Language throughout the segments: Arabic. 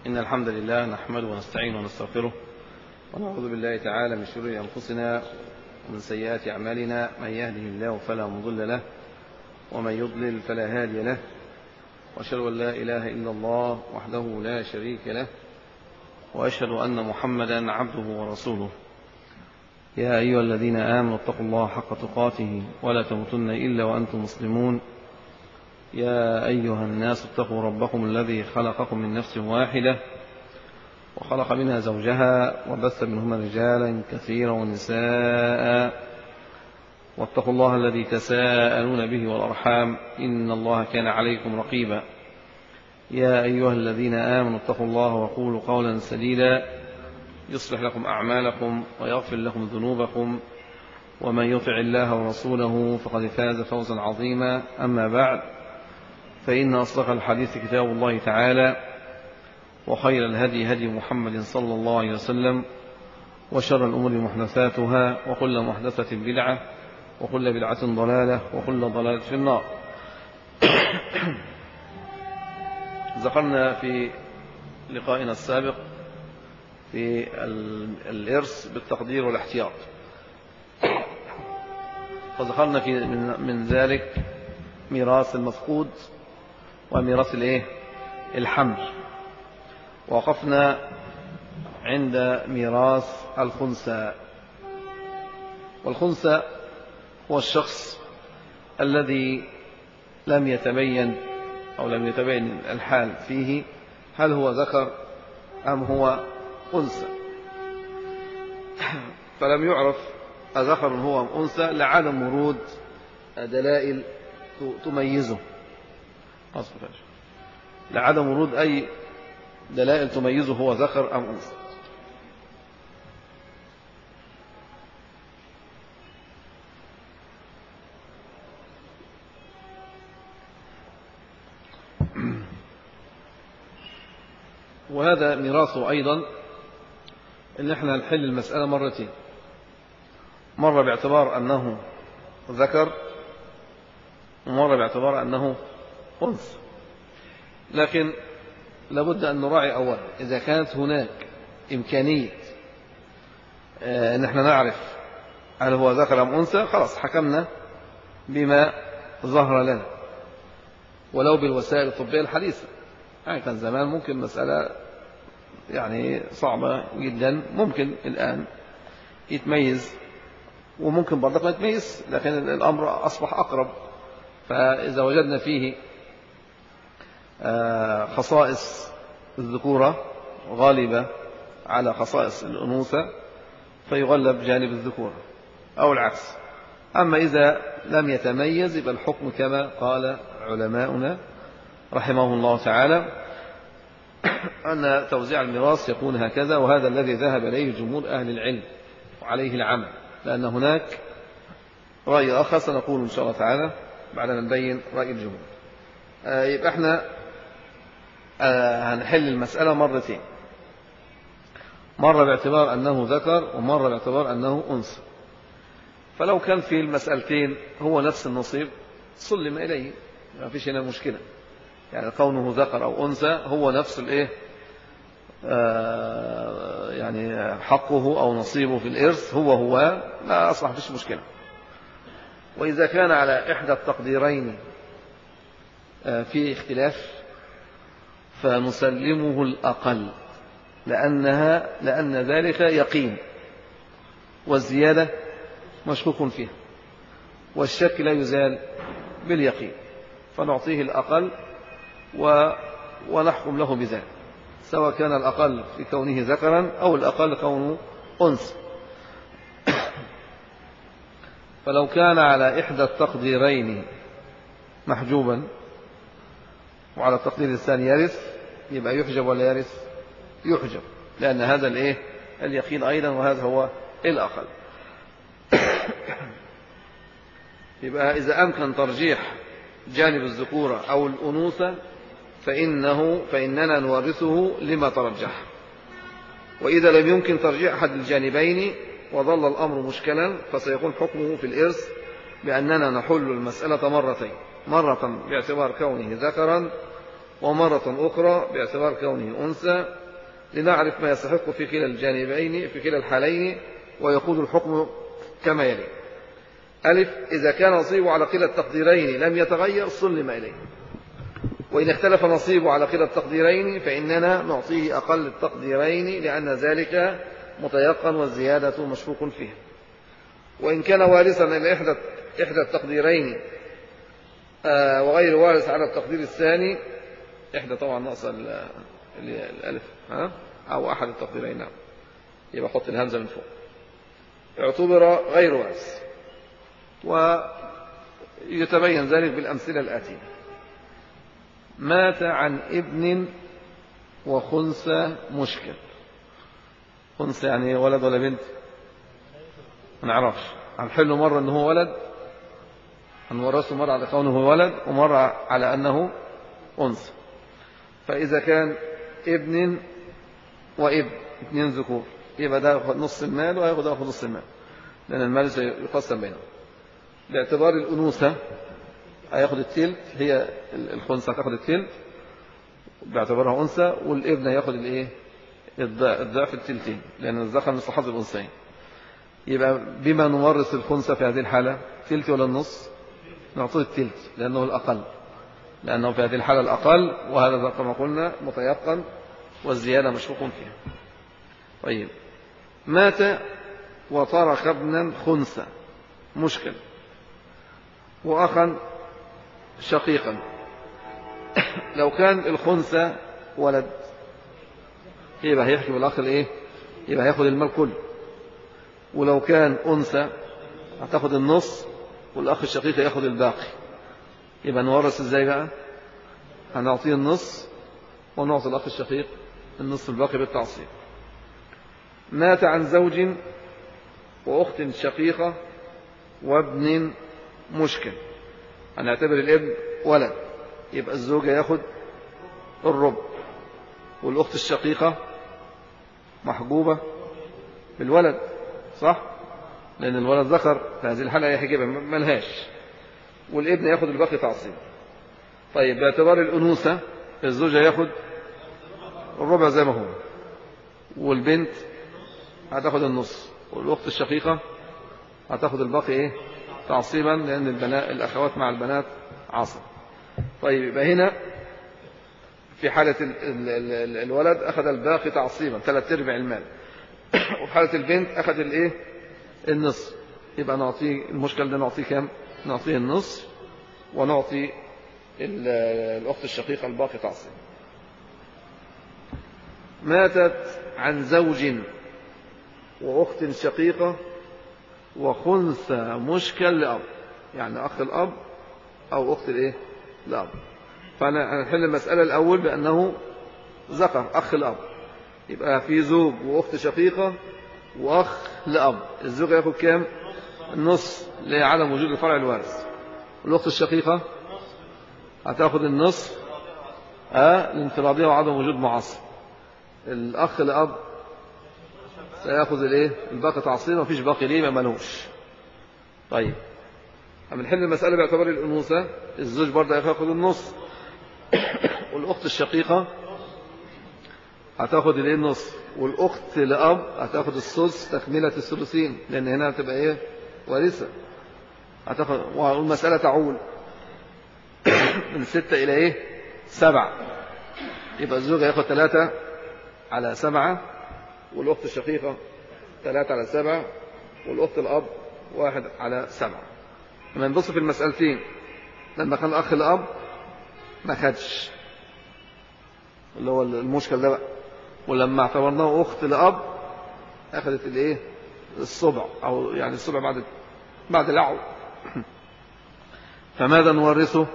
إن الحمد لله نحمده ونستعينه ونستغفره ونعوذ بالله تعالى من شرور أنفسنا ومن سيئات أعمالنا. من يهده الله فلا مضل له ومن يضلل فلا هادي له، وأشهد أن لا إله إلا الله وحده لا شريك له، وأشهد أن محمدا عبده ورسوله. يا أيها الذين آمنوا اتقوا الله حق تقاته ولا تموتن إلا وأنتم مسلمون. يا أيها الناس اتقوا ربكم الذي خلقكم من نفس واحدة وخلق منها زوجها وبث منهما رجالا كثيرا ونساء، واتقوا الله الذي تساءلون به والأرحام إن الله كان عليكم رقيبا. يا أيها الذين آمنوا اتقوا الله وقولوا قولا سديدا يصلح لكم أعمالكم ويغفر لكم ذنوبكم، ومن يطع الله ورسوله فقد فاز فوزا عظيما. أما بعد، فإن أصدق الحديث كتاب الله تعالى، وخير الهدي هدي محمد صلى الله عليه وسلم، وشر الأمور محدثاتها، وكل محدثة بدعة، وكل بدعة ضلالة، وكل ضلالة في النار. ذكرنا في لقائنا السابق في الإرث بالتقدير والاحتياط، فذكرنا من ذلك ميراث المفقود وميراث الحمل، ووقفنا عند ميراث الخنثى. والخنثى هو الشخص الذي لم يتبين الحال فيه، هل هو ذكر أم هو أنثى، فلم يعرف أذكر هو أم أنثى لعدم ورود دلائل تميزه، لعدم ورود أي دلائل تميزه هو ذكر أم أنثى. وهذا ميراثه أيضا إن احنا نحل المسألة مرتين، مرة باعتبار أنه ذكر، ومرة باعتبار أنه أنثى. لكن لابد أن نراعي أولا إذا كانت هناك إمكانية أن احنا نعرف هل هو ذكر أم أنثى، خلاص حكمنا بما ظهر لنا ولو بالوسائل الطبية الحديثة. يعني كان زمان ممكن مسألة صعبة جدا، ممكن الآن يتميز وممكن برضك ما يتميز، لكن الأمر أصبح أقرب. فإذا وجدنا فيه خصائص الذكورة غالبة على خصائص الأنوثة فيغلب جانب الذكورة أو العكس. أما إذا لم يتميز يبقى الحكم كما قال علماؤنا رحمه الله تعالى، أن توزيع الميراث يكون هكذا، وهذا الذي ذهب إليه جمهور أهل العلم وعليه العمل، لأن هناك رأي آخر سنقول إن شاء الله تعالى بعد ما نبين رأي الجمهور. يبقى احنا هنحل المسألة مرتين، مرة باعتبار أنه ذكر ومرة باعتبار أنه أنثى. فلو كان في المسألتين هو نفس النصيب سلم إليه، ما فيش هنا مشكلة، يعني كونه ذكر أو أنثى هو نفس حقه أو نصيبه في الإرث هو لا أصبح فيش مشكلة. وإذا كان على إحدى التقديرين في اختلاف فنسلمه الأقل، لأن ذلك يقين، والزيادة مشكوك فيها، والشك لا يزال باليقين، فنعطيه الأقل ونحكم له بذلك، سواء كان الأقل في كونه ذكرا أو الأقل كونه أنثى. فلو كان على إحدى التقديرين محجوبا وعلى التقدير الثاني يرث، يبقى يحجب ولا يرث؟ يحجب، لأن هذا اليقين أيضا، وهذا هو الأقل. يبقى إذا أمكن ترجيح جانب الذكورة أو الأنوثة فإننا نورثه لما ترجح. وإذا لم يمكن ترجيح أحد الجانبين وظل الأمر مشكلا فسيكون حكمه في الإرث بأننا نحل المسألة مرتين، مرة باعتبار كونه ذكرا ومرة أخرى باعتبار كونه أنثى، لنعرف ما يستحق في كلا الجانبين في كلا الحالين، ويقول الحكم كما يلي. ألف: إذا كان نصيبه على كلا التقديرين لم يتغير سلم إليه، وإن اختلف نصيبه على كلا التقديرين فإننا نعطيه أقل التقديرين، لأن ذلك متيقن والزيادة مشكوك فيها. وإن كان وارثا إلى إحدى التقديرين وغير وارث على التقدير الثاني، إحدى طبعا ناقص الألف أو أحد التقديرين، نعم، يبقى حط الهمزة من فوق، اعتبر غير وارث. ويتبين ذلك بالأمثلة الآتية: مات عن ابن وخنثى مشكل. خنثى يعني ولد ولا بنت؟ ما نعرفش. هنحله مرة أنه هو ولد، هنورثه مرة على كونه هو ولد، ومرة على أنه أنثى. فإذا كان ابن وابن، اثنين ذكور، يبقى ده ياخد نص المال وهياخد نص المال، لأن المال سيقسم بينهم. باعتبار الأنوثة هياخد التلت، هي الخنثى هتاخد التلت باعتبارها أنثى، والابن هياخد الايه؟ الضعف التلتين، لأن الذكر مثل حظ الأنثيين. يبقى بما نورث الخنثى في هذه الحالة؟ تلت ولا النص؟ نعطيه التلت لأنه الأقل، لأنه في هذه الحالة الأقل، وهذا كما قلنا متيقن والزيادة مشكوك فيها. طيب، مات وترك ابنا خنثى مشكل وأخا شقيقا. لو كان الخنثى ولد يبقى هيحكي بالأخ الإيه؟ يبقى هياخد المال كله. ولو كان أنثى هتاخد النص، والأخ الشقيق ياخد الباقي. يبقى نورث إزاي بقى؟ هنعطيه النص ونعطي الأخ الشقيق النص الباقي بالتعصيب. مات عن زوج وأخت شقيقة وابن مشكل. هنعتبر الابن ولد، يبقى الزوجة ياخد الربع، والأخت الشقيقة محجوبة بالولد، صح؟ لأن الولد ذكر، في هذه الحالة يحجبها ملهاش، والابن ياخد الباقي تعصيب. طيب، باعتبار الأنوثة الزوجة ياخد الربع زي ما هو، والبنت هتاخد النص، والأخت الشقيقة هتاخد الباقي إيه؟ تعصيبا، لأن الأخوات مع البنات عصب. طيب، يبقى هنا في حالة الولد أخذ الباقي تعصيبا 3/4 المال، وفي حالة البنت أخذ الإيه؟ النصف. يبقى نعطيه المشكل ده، نعطيه كام؟ نعطيه النصف، ونعطي الأخت الشقيقة الباقي تعصيبا. ماتت عن زوج وأخت شقيقة وخنثى مشكل لأب، يعني أخ الأب أو أخت الإيه؟ الأب. فأنا هنحل المسألة الأول بأنه ذكر أخ الأب، يبقى في زوج وأخت شقيقة وأخ لأب. الزوج ياخد كام؟ النص لعدم وجود الفرع الوارث، والأخت الشقيقة هتاخد النصف لانفرادها وعدم وجود معصب. الأخ لأب سيأخذ الايه؟ الباقي تعصيبا، مفيش باقي ليه، ما ملوش. طيب، هنحل المسألة باعتبار الأنوثة، الزوج برضه هياخد النص، والأخت الشقيقة هتاخد الايه؟ النص، والأخت لأب هتاخد الثلث تكملة الثلثين، لأن هنا هتبقى ايه؟ وارثة. هتاخد، والمسألة تعول من 6 إلى ايه؟ 7. يبقى الزوج هياخد 3/7، والأخت الشقيقة 3/7، والأخت الأب 1/7. لما نبص في المسألتين، لما كان الأخ الأب ما خدش، اللي هو المشكل ده بقى، ولما اعتبرناه أخت لأب أخذت الإيه؟ الصبع، أو يعني الصبع بعد العو. فماذا نورثه؟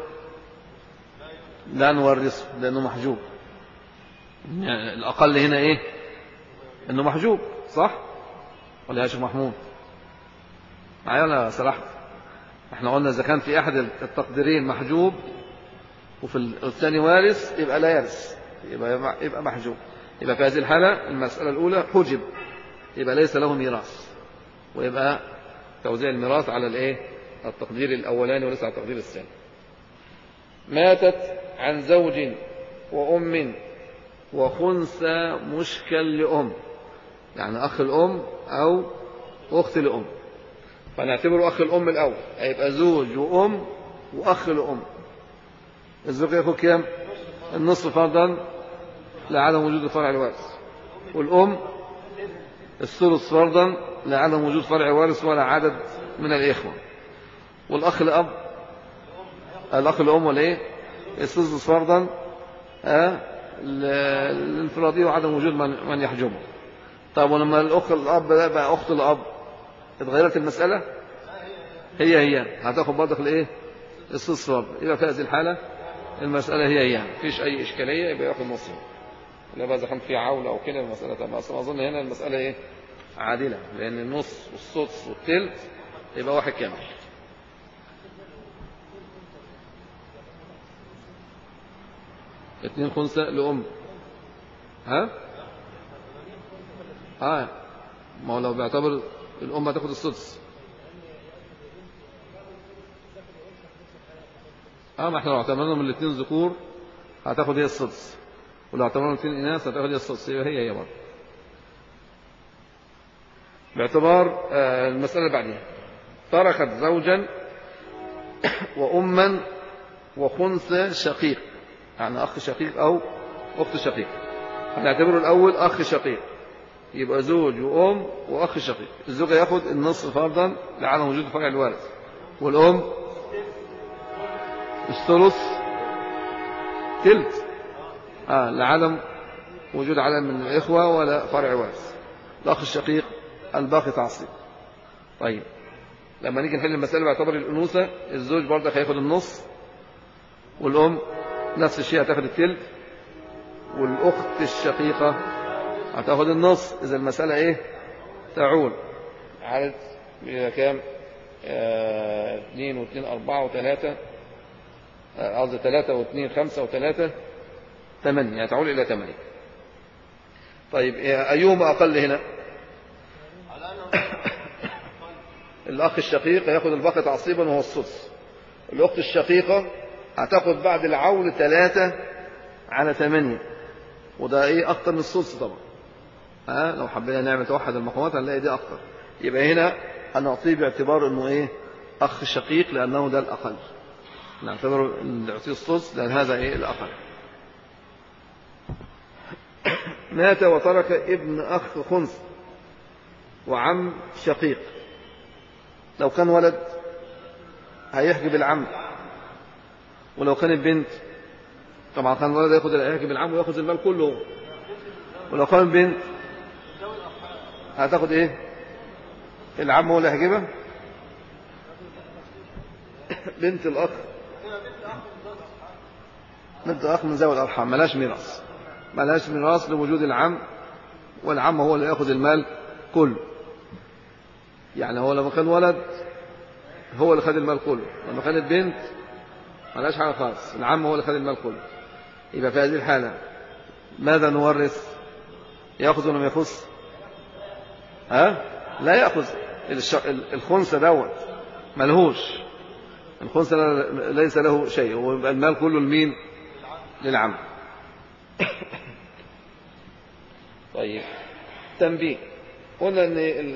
لا نورثه لأنه محجوب. يعني الأقل هنا إيه؟ إنه محجوب، صح؟ ولا يا شيخ محمود؟ معايا ولا سرحت؟ احنا قلنا إذا كان في أحد التقديرين محجوب وفي الثاني وارث يبقى لا يرث، يبقى محجوب. يبقى في هذه الحالة المسألة الأولى حجب، يبقى ليس له ميراث، ويبقى توزيع الميراث على الايه؟ التقدير الأولاني وليس على التقدير الثاني. ماتت عن زوج وأم وخنثى مشكل لأم، يعني أخ الأم أو أخت الأم. فنعتبره أخ الأم الأول، هيبقى زوج وأم وأخ الأم. الزوج ياخد كام؟ النصف فرضا لعدم وجود الفرع الوارث، والأم الثلث فرضا لعدم وجود فرع وارث ولا عدد من الإخوة، والأخ الأب الأخ الأم ولا إيه؟ السدس فرضا للانفرادية وعدم وجود من يحجبه. طب ولما الأخ الأب ده بقى أخت الأب اتغيرت المسألة؟ هي هتاخد برضك الإيه؟ السدس فرضا. يبقى في هذه الحالة المسألة هي مفيش أي إشكالية، يبقى ياخد نصف. لا بقى إذا كان في عولة أو كده المسألة تمام. أصلا أظن هنا المسألة إيه؟ عادلة، لأن النص والسدس والثلث يبقى واحد كامل. اتنين خنثى لأم. ما هو لو بيعتبر الأم هتاخد السدس. ما احنا لو اعتبرنا من الاثنين ذكور هتاخد هي السدس، ولو اعتبرنا من الاثنين إناث هتاخد هي السدس. يبقى هي برضه باعتبار المسألة اللي بعدها. تركت زوجا وأما وخنثى شقيق، يعني أخ شقيق أو أخت شقيق. هنعتبره الأول أخ شقيق، يبقى زوج وأم وأخ شقيق. الزوج ياخد النصف فرضا لعدم وجود فرع الوارث، والأم الثلث تلت لعدم وجود عدد من الإخوة ولا فرع وارث. الأخ الشقيق الباقي تعصيب. طيب لما نيجي نحل المسألة باعتبار الأنوثة، الزوج برضه هياخد النص، والأم نفس الشيء هتاخد التلت، والأخت الشقيقة هتاخد النص. إذا المسألة إيه؟ تعول. عدد كام؟ 2 و2 4 و3، قصدي 3 و2 5 و3 8، يعني تعول إلى 8. طيب أيهما أقل هنا؟ الأخ الشقيق هياخد الباقي تعصيبا وهو السدس. الأخت الشقيقة هتاخد بعد العول 3 على 8، وده إيه؟ أكتر من السدس طبعا. لو حبينا نعمل توحد المقامات هنلاقي دي أكتر. يبقى هنا هنعطيه باعتبار إنه إيه؟ أخ شقيق، لأنه ده الأقل. نعتبره نعطيه السدس لأن هذا إيه؟ الأقل. مات وترك ابن أخ خنثى وعم شقيق. لو كان ولد هيحجب العم، ولو كانت بنت طبعا كان ولد هيحجب العم وياخذ المال كله، ولو كان بنت هتاخد ايه؟ العم هو اللي هيحجبها. بنت الأخ من ذوي الأرحام ملاش ميراث لوجود العم، والعم هو اللي ياخذ المال كله. يعني هو لما كان ولد هو اللي خد المال كله، لما كانت بنت ملاش حاجة خالص، العم هو اللي خد المال كله. يبقى في هذه الحالة ماذا نورث؟ يأخذ ولا ما يأخذ؟ لا يأخذ. الخنثى دوت ملهوش، الخنثى ليس له شيء، ويبقى المال كله لمين؟ للعم. طيب تنبيه، قلنا ان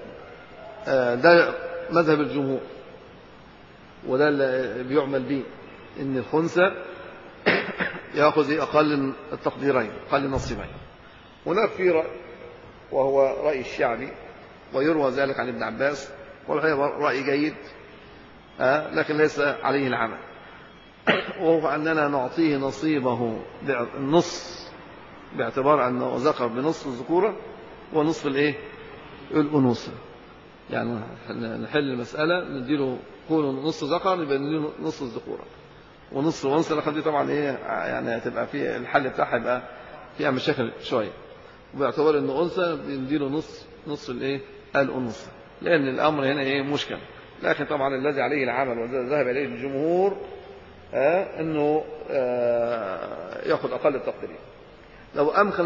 ده مذهب الجمهور، وده اللي بيعمل به، ان الخنثى يأخذ أقل التقديرين، أقل نصيبين. هناك في رأي وهو رأي الشعبي، ويروى ذلك عن ابن عباس، والحقيقة رأي جيد لكن ليس عليه العمل، وهو أننا نعطيه نصيبه النص باعتبار أنه ذكر بنصف الذكورة ونصف الأنوثة. يعني نحل المسألة نديله كونه نص ذكر يبقى نديله نص الذكورة، ونص الأنثى. لكن دي طبعا يعني هتبقى في الحل بتاعها يبقى فيها مشاكل شوية، وباعتبار انه أنثى بنديله نص الأنوثة، لأن الأمر هنا مشكل. لكن طبعا الذي عليه العمل وذهب إليه الجمهور أنه يأخذ أقل التقديرين. لو أمكن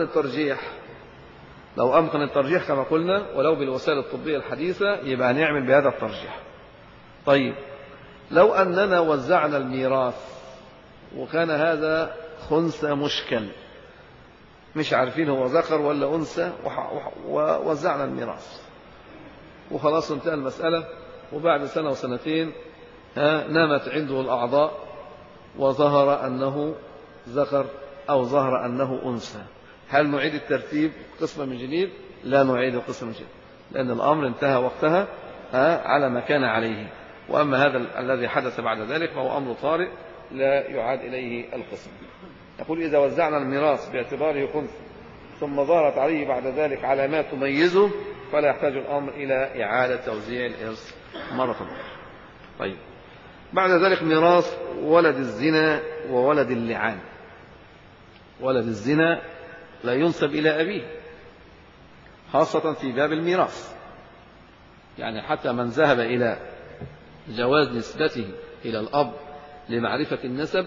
الترجيح كما قلنا ولو بالوسائل الطبية الحديثة يبقى نعمل بهذا الترجيح. طيب لو أننا وزعنا الميراث وكان هذا خنثى مشكل، مش عارفين هو ذكر ولا أنثى، ووزعنا الميراث وخلاص انتهى المسألة. وبعد سنة وسنتين نامت عنده الأعضاء وظهر أنه ذكر أو ظهر أنه أنثى. هل نعيد الترتيب قسمة من جديد؟ لا نعيد القسمة من جديد، لأن الأمر انتهى وقتها على ما كان عليه. وأما هذا الذي حدث بعد ذلك فهو أمر طارئ لا يعاد إليه القسم. يقول إذا وزعنا الميراث باعتباره خنثى ثم ظهرت عليه بعد ذلك علامات تميزه فلا يحتاج الأمر إلى إعادة توزيع الإرث مرة أخرى. طيب، بعد ذلك ميراث ولد الزنا وولد اللعان. ولد الزنا لا ينسب إلى أبيه، خاصة في باب الميراث. يعني حتى من ذهب إلى جواز نسبته إلى الأب لمعرفة النسب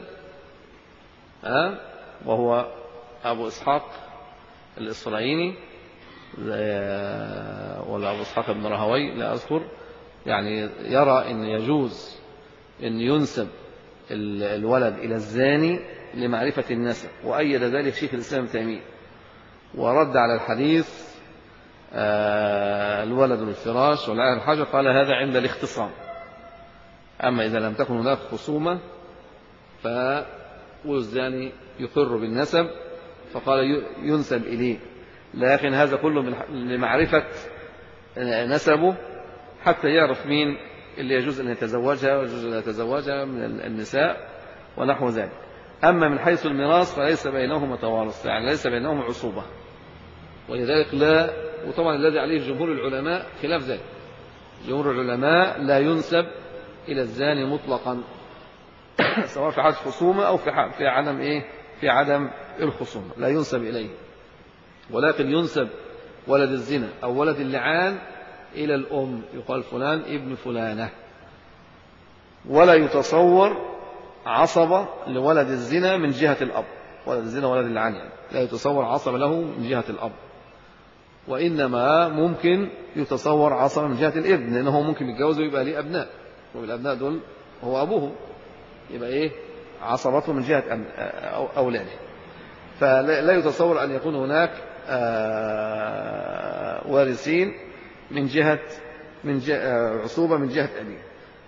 وهو أبو إسحاق الإسرائيلي ولا أبو إسحاق بن راهوي لا أذكر، يعني يرى أن يجوز أن ينسب الولد إلى الزاني لمعرفة النسب، وأيد ذلك شيخ الإسلام ابن تيمية، ورد على الحديث الولد للفراش والعيال الحجر، قال هذا عند الاختصام. أما إذا لم تكن هناك خصومة والزاني يقر بالنسب فقال ينسب إليه، لكن هذا كله لمعرفة نسبه حتى يعرف مين اللي يجوز أن يتزوجها ويجوز أن يتزوجها من النساء ونحو ذلك. أما من حيث الميراث فليس بينهما توارث، يعني ليس بينهما عصوبة، ولذلك لا. وطبعا الذي عليه جمهور العلماء خلاف ذلك، جمهور العلماء لا ينسب إلى الزاني مطلقا سواء في حالة خصومة أو في عدم في عدم الخصومة لا ينسب إليه، ولكن ينسب ولد الزنا أو ولد اللعان إلى الأم، يقال فلان ابن فلانة. ولا يتصور عصبة لولد الزنا من جهة الأب، ولد الزنا ولد اللعان يعني لا يتصور عصبة له من جهة الأب، وإنما ممكن يتصور عصبة من جهة الابن، لأنه ممكن يتجوز ويبقى ليه أبناء، والأبناء دول هو أبوه، يبقى عصبته من جهة أولاده. فلا يتصور أن يكون هناك وارثين من جهة عصوبة من جهة أبيه.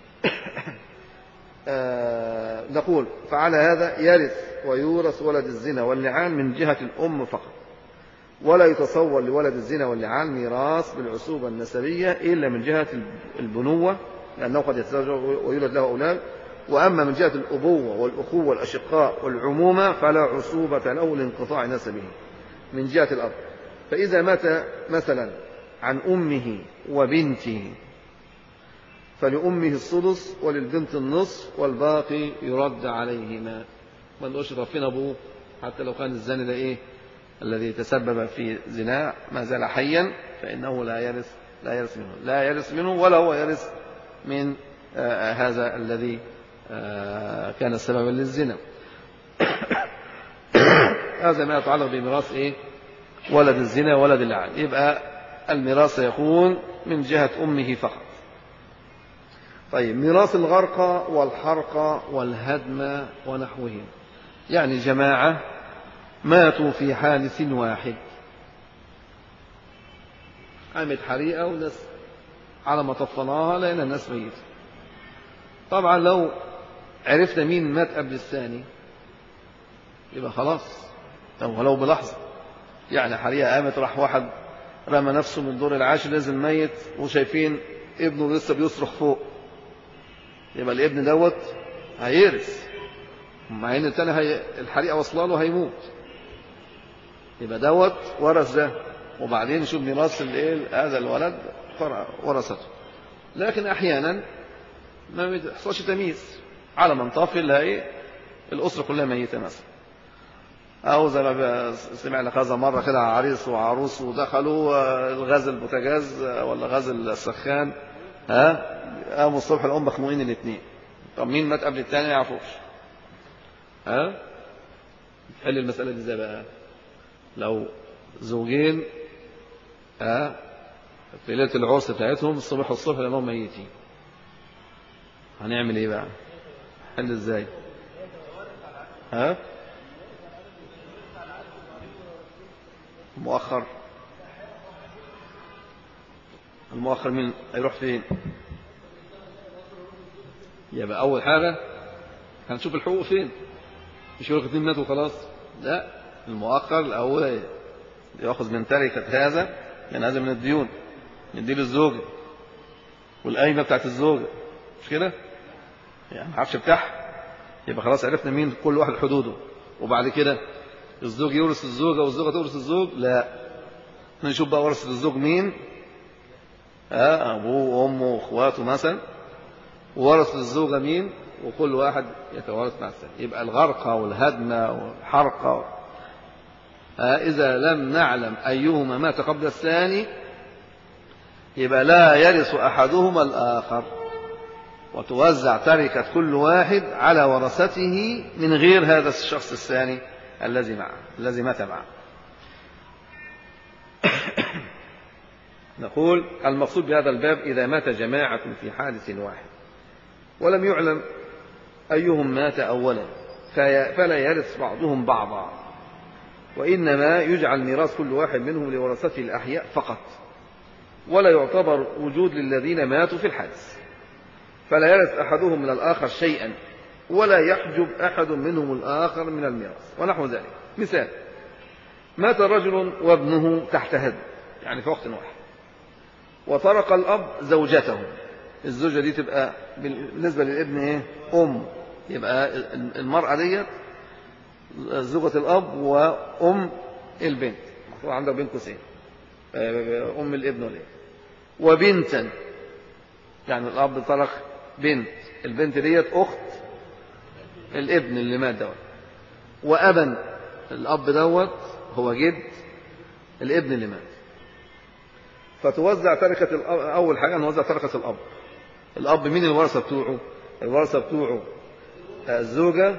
نقول فعلى هذا يرث ويورث ولد الزنا واللعان من جهة الأم فقط، ولا يتصور لولد الزنا واللعان ميراث بالعصوبة النسبية إلا من جهة البنوة، لأنه قد يتزوج ويولد له أولاد. وأما من جهة الأبوة والأخوة والأشقاء والعمومة فلا عصوبة له لانقطاع نسبه من جهة الأب. فإذا مات مثلا عن أمه وبنته فلأمه السدس وللبنت النصف والباقي يرد عليهما. ما نقولش رفين أبوه حتى لو كان الزاني ده الذي تسبب في زنا ما زال حيا فإنه لا يرث منه ولا هو يرث من هذا الذي كان سببا للزنا. هذا ما يتعلق بميراث ولد الزنا ولد اللعان. يبقى الميراث سيكون من جهة أمه فقط. طيب، ميراث الغرق والحرق والهدم ونحوهم، يعني جماعة ماتوا في حادث واحد، قامت حريقة والناس على ما طفناها لأن الناس ميت. طبعا لو عرفنا مين مات قبل الثاني يبقى خلاص، ولو بلحظة. يعني حريقة قامت راح واحد رمى نفسه من الدور العاشر نزل ميت وشايفين ابنه لسه بيصرخ فوق، يبقى الابن دوت هيرث، مع ان الثاني الحريقة واصله له هيموت، يبقى دوت ورث ده، وبعدين نشوف ميراث هذا الولد ورثته. لكن احيانا ما بيحصلش تمييز، على من طافل الأسرة كلها ميتة مثلا، أو زي ما سمعنا كذا مرة كده عريس وعروس ودخلوا الغاز البوتاجاز ولا غاز السخان، قاموا الصبح الأم مخنوقين الاثنين. طب مين مات قبل الثاني ما يعرفوش. تحل المسألة دي ازاي بقى؟ لو زوجين في ليلة العرس بتاعتهم الصبح والصبح لأنهم ميتين، هنعمل ايه بقى؟ حل ازاي؟ المؤخر. المؤخر مين هيروح فين؟ يبقى أول حاجة هنشوف الحقوق فين، مش يقول لك 2 ماتوا وخلاص. لا، المؤخر الأول يأخذ من تركة هذا، من هذا من الديون، يديه للزوجة والقايمة بتاعت الزوجة، مش كده؟ يعني العفش بتاعها. يبقى خلاص عرفنا مين كل واحد حدوده. وبعد كده الزوج يورث الزوجة والزوجة تورث الزوج؟ لا، نشوف بقى ورثة الزوج مين. أبوه وأمه وأخواته مثلا. ورث الزوجة مين، وكل واحد يتوارث مع الثاني. يبقى الغرقة والهدمة والحرقة إذا لم نعلم أيهما مات قبل الثاني يبقى لا يرث أحدهما الآخر، وتوزع تركة كل واحد على ورثته من غير هذا الشخص الثاني الذي معه، الذي مات معه. نقول المقصود بهذا الباب إذا مات جماعة في حادث واحد ولم يعلم أيهم مات أولا فلا يرث بعضهم بعضا، وإنما يجعل ميراث كل واحد منهم لورثته الأحياء فقط، ولا يعتبر وجود للذين ماتوا في الحادث، فلا يرث أحدهم من الآخر شيئا، ولا يحجب أحد منهم الآخر من الميراث. ونحو ذلك. مثال: مات رجل وابنه تحت هدم، يعني في وقت واحد، وطرق الأب زوجته. الزوجة دي تبقى بالنسبة للابن إيه؟ أم. يبقى المرأة دي زوجة الأب وأم البنت، محطوط عندك بين قوسين، أم الابن والابن. وبنتا، يعني الأب طرق بنت، البنت ديت أخت الابن اللي مات دوت. وأبا، الأب دوت هو جد الابن اللي مات. فتوزع تركة الأب. أول حاجة نوزع تركة الأب. الأب مين الورثة بتوعه؟ الورثة بتوعه الزوجة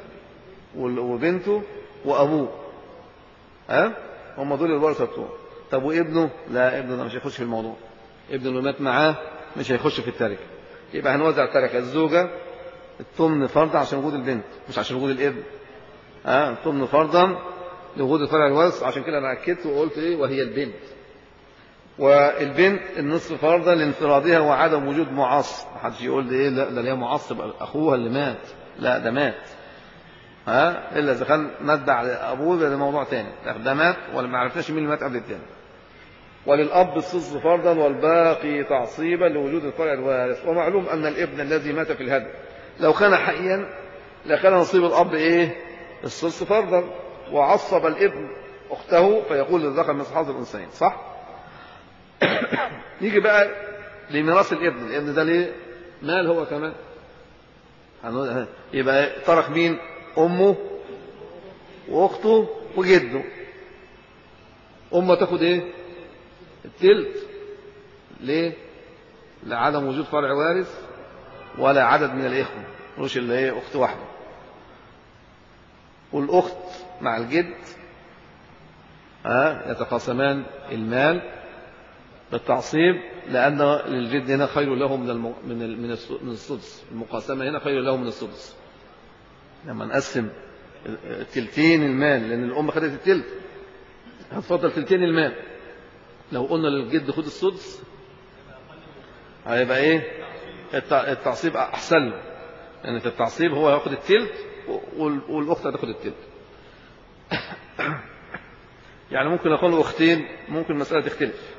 وبنته وأبوه، هم دول الورثة بتوعه. طب وابنه؟ لا، ابنه ده مش هيخش في الموضوع، ابنه اللي مات معاه مش هيخش في التركة. يبقى هنوزع التركة: الزوجة الثمن فرضا عشان وجود البنت مش عشان وجود الابن، الثمن فرضا لوجود الفرع الوارث، عشان كده انا اكدت وقلت ايه وهي البنت. والبنت النصف فرضا لانفرادها وعدم وجود معصب. ما حدش يقول لي ايه لا ده هي معصب اخوها اللي مات، لا ده مات، الا اذا كان مات بعد ابوه ده موضوع ثاني، ده مات ولا ما عرفناش مين اللي مات قبل الثاني. وللأب السدس فرضا والباقي تعصيبا لوجود الفرع الوارث. ومعلوم أن الابن الذي مات في الهدم لو كان حيا لكان نصيب الأب إيه؟ السدس فرضا، وعصب الابن أخته فيقول للذكر مثل حظ الأنثيين، صح؟ نيجي بقى لميراث الابن. الابن ده ليه مال هو كمان، يبقى ترك مين؟ أمه وأخته وجده. أمه تاخد إيه؟ التلت. ليه؟ لعدم وجود فرع وارث ولا عدد من الإخوة، مش اللي هي أخت واحدة. والأخت مع الجد يتقاسمان المال بالتعصيب، لأن للجد هنا خير له من السدس. المقاسمة هنا خير له من السدس. لما نقسم تلتين المال، لأن الأم خدت التلت، هتفضل تلتين المال. لو قلنا للجد خد السدس هيبقى ايه؟ التعصيب احسن له، لان في التعصيب هو هياخد التلت والاخت هتاخد التلت. يعني ممكن يكونوا اختين، ممكن المساله تختلف،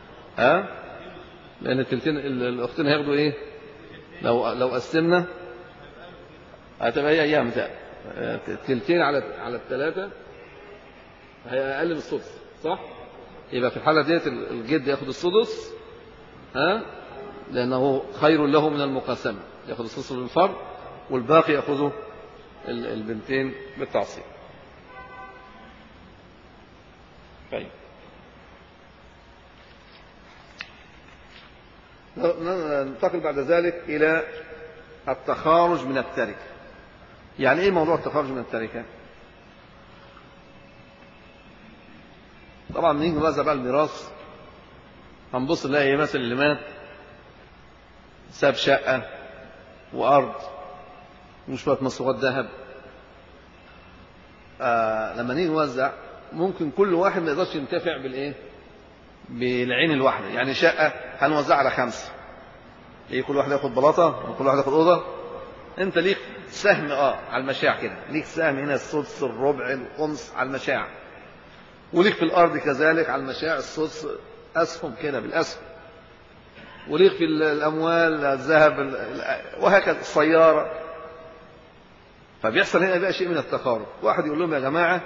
لان التلتين الاختين هياخدوا ايه؟ لو قسمنا هتبقى هي ايام تلتين على الثلاثه، هي اقل من السدس، صح؟ يبقى في الحالة ديت الجد ياخد السدس، لأنه خير له من المقاسمة، ياخد السدس بالفرض والباقي ياخذه البنتين بالتعصيب. طيب ننتقل بعد ذلك إلى التخارج من التركة. يعني إيه موضوع التخارج من التركة؟ طبعا نيجي نوزع بقى الميراث، هنبص نلاقي مثلا اللي مات ساب شقة وأرض وشوية مصروفات ذهب. لما نيجي نوزع ممكن كل واحد ما يقدرش ينتفع بالإيه؟ بالعين الواحدة. يعني شقة هنوزعها على 5، إيه كل واحد ياخد بلاطة وكل واحد ياخد أوضة. أنت ليك سهم على المشاع كده، ليك سهم هنا السدس الربع الخمس على المشاع، وليك في الأرض كذلك على المشاع السدس أسهم كده بالأسهم، وليك في الأموال الذهب وهكذا السيارة. فبيحصل هنا بقى شيء من التقارب. واحد يقول لهم يا جماعة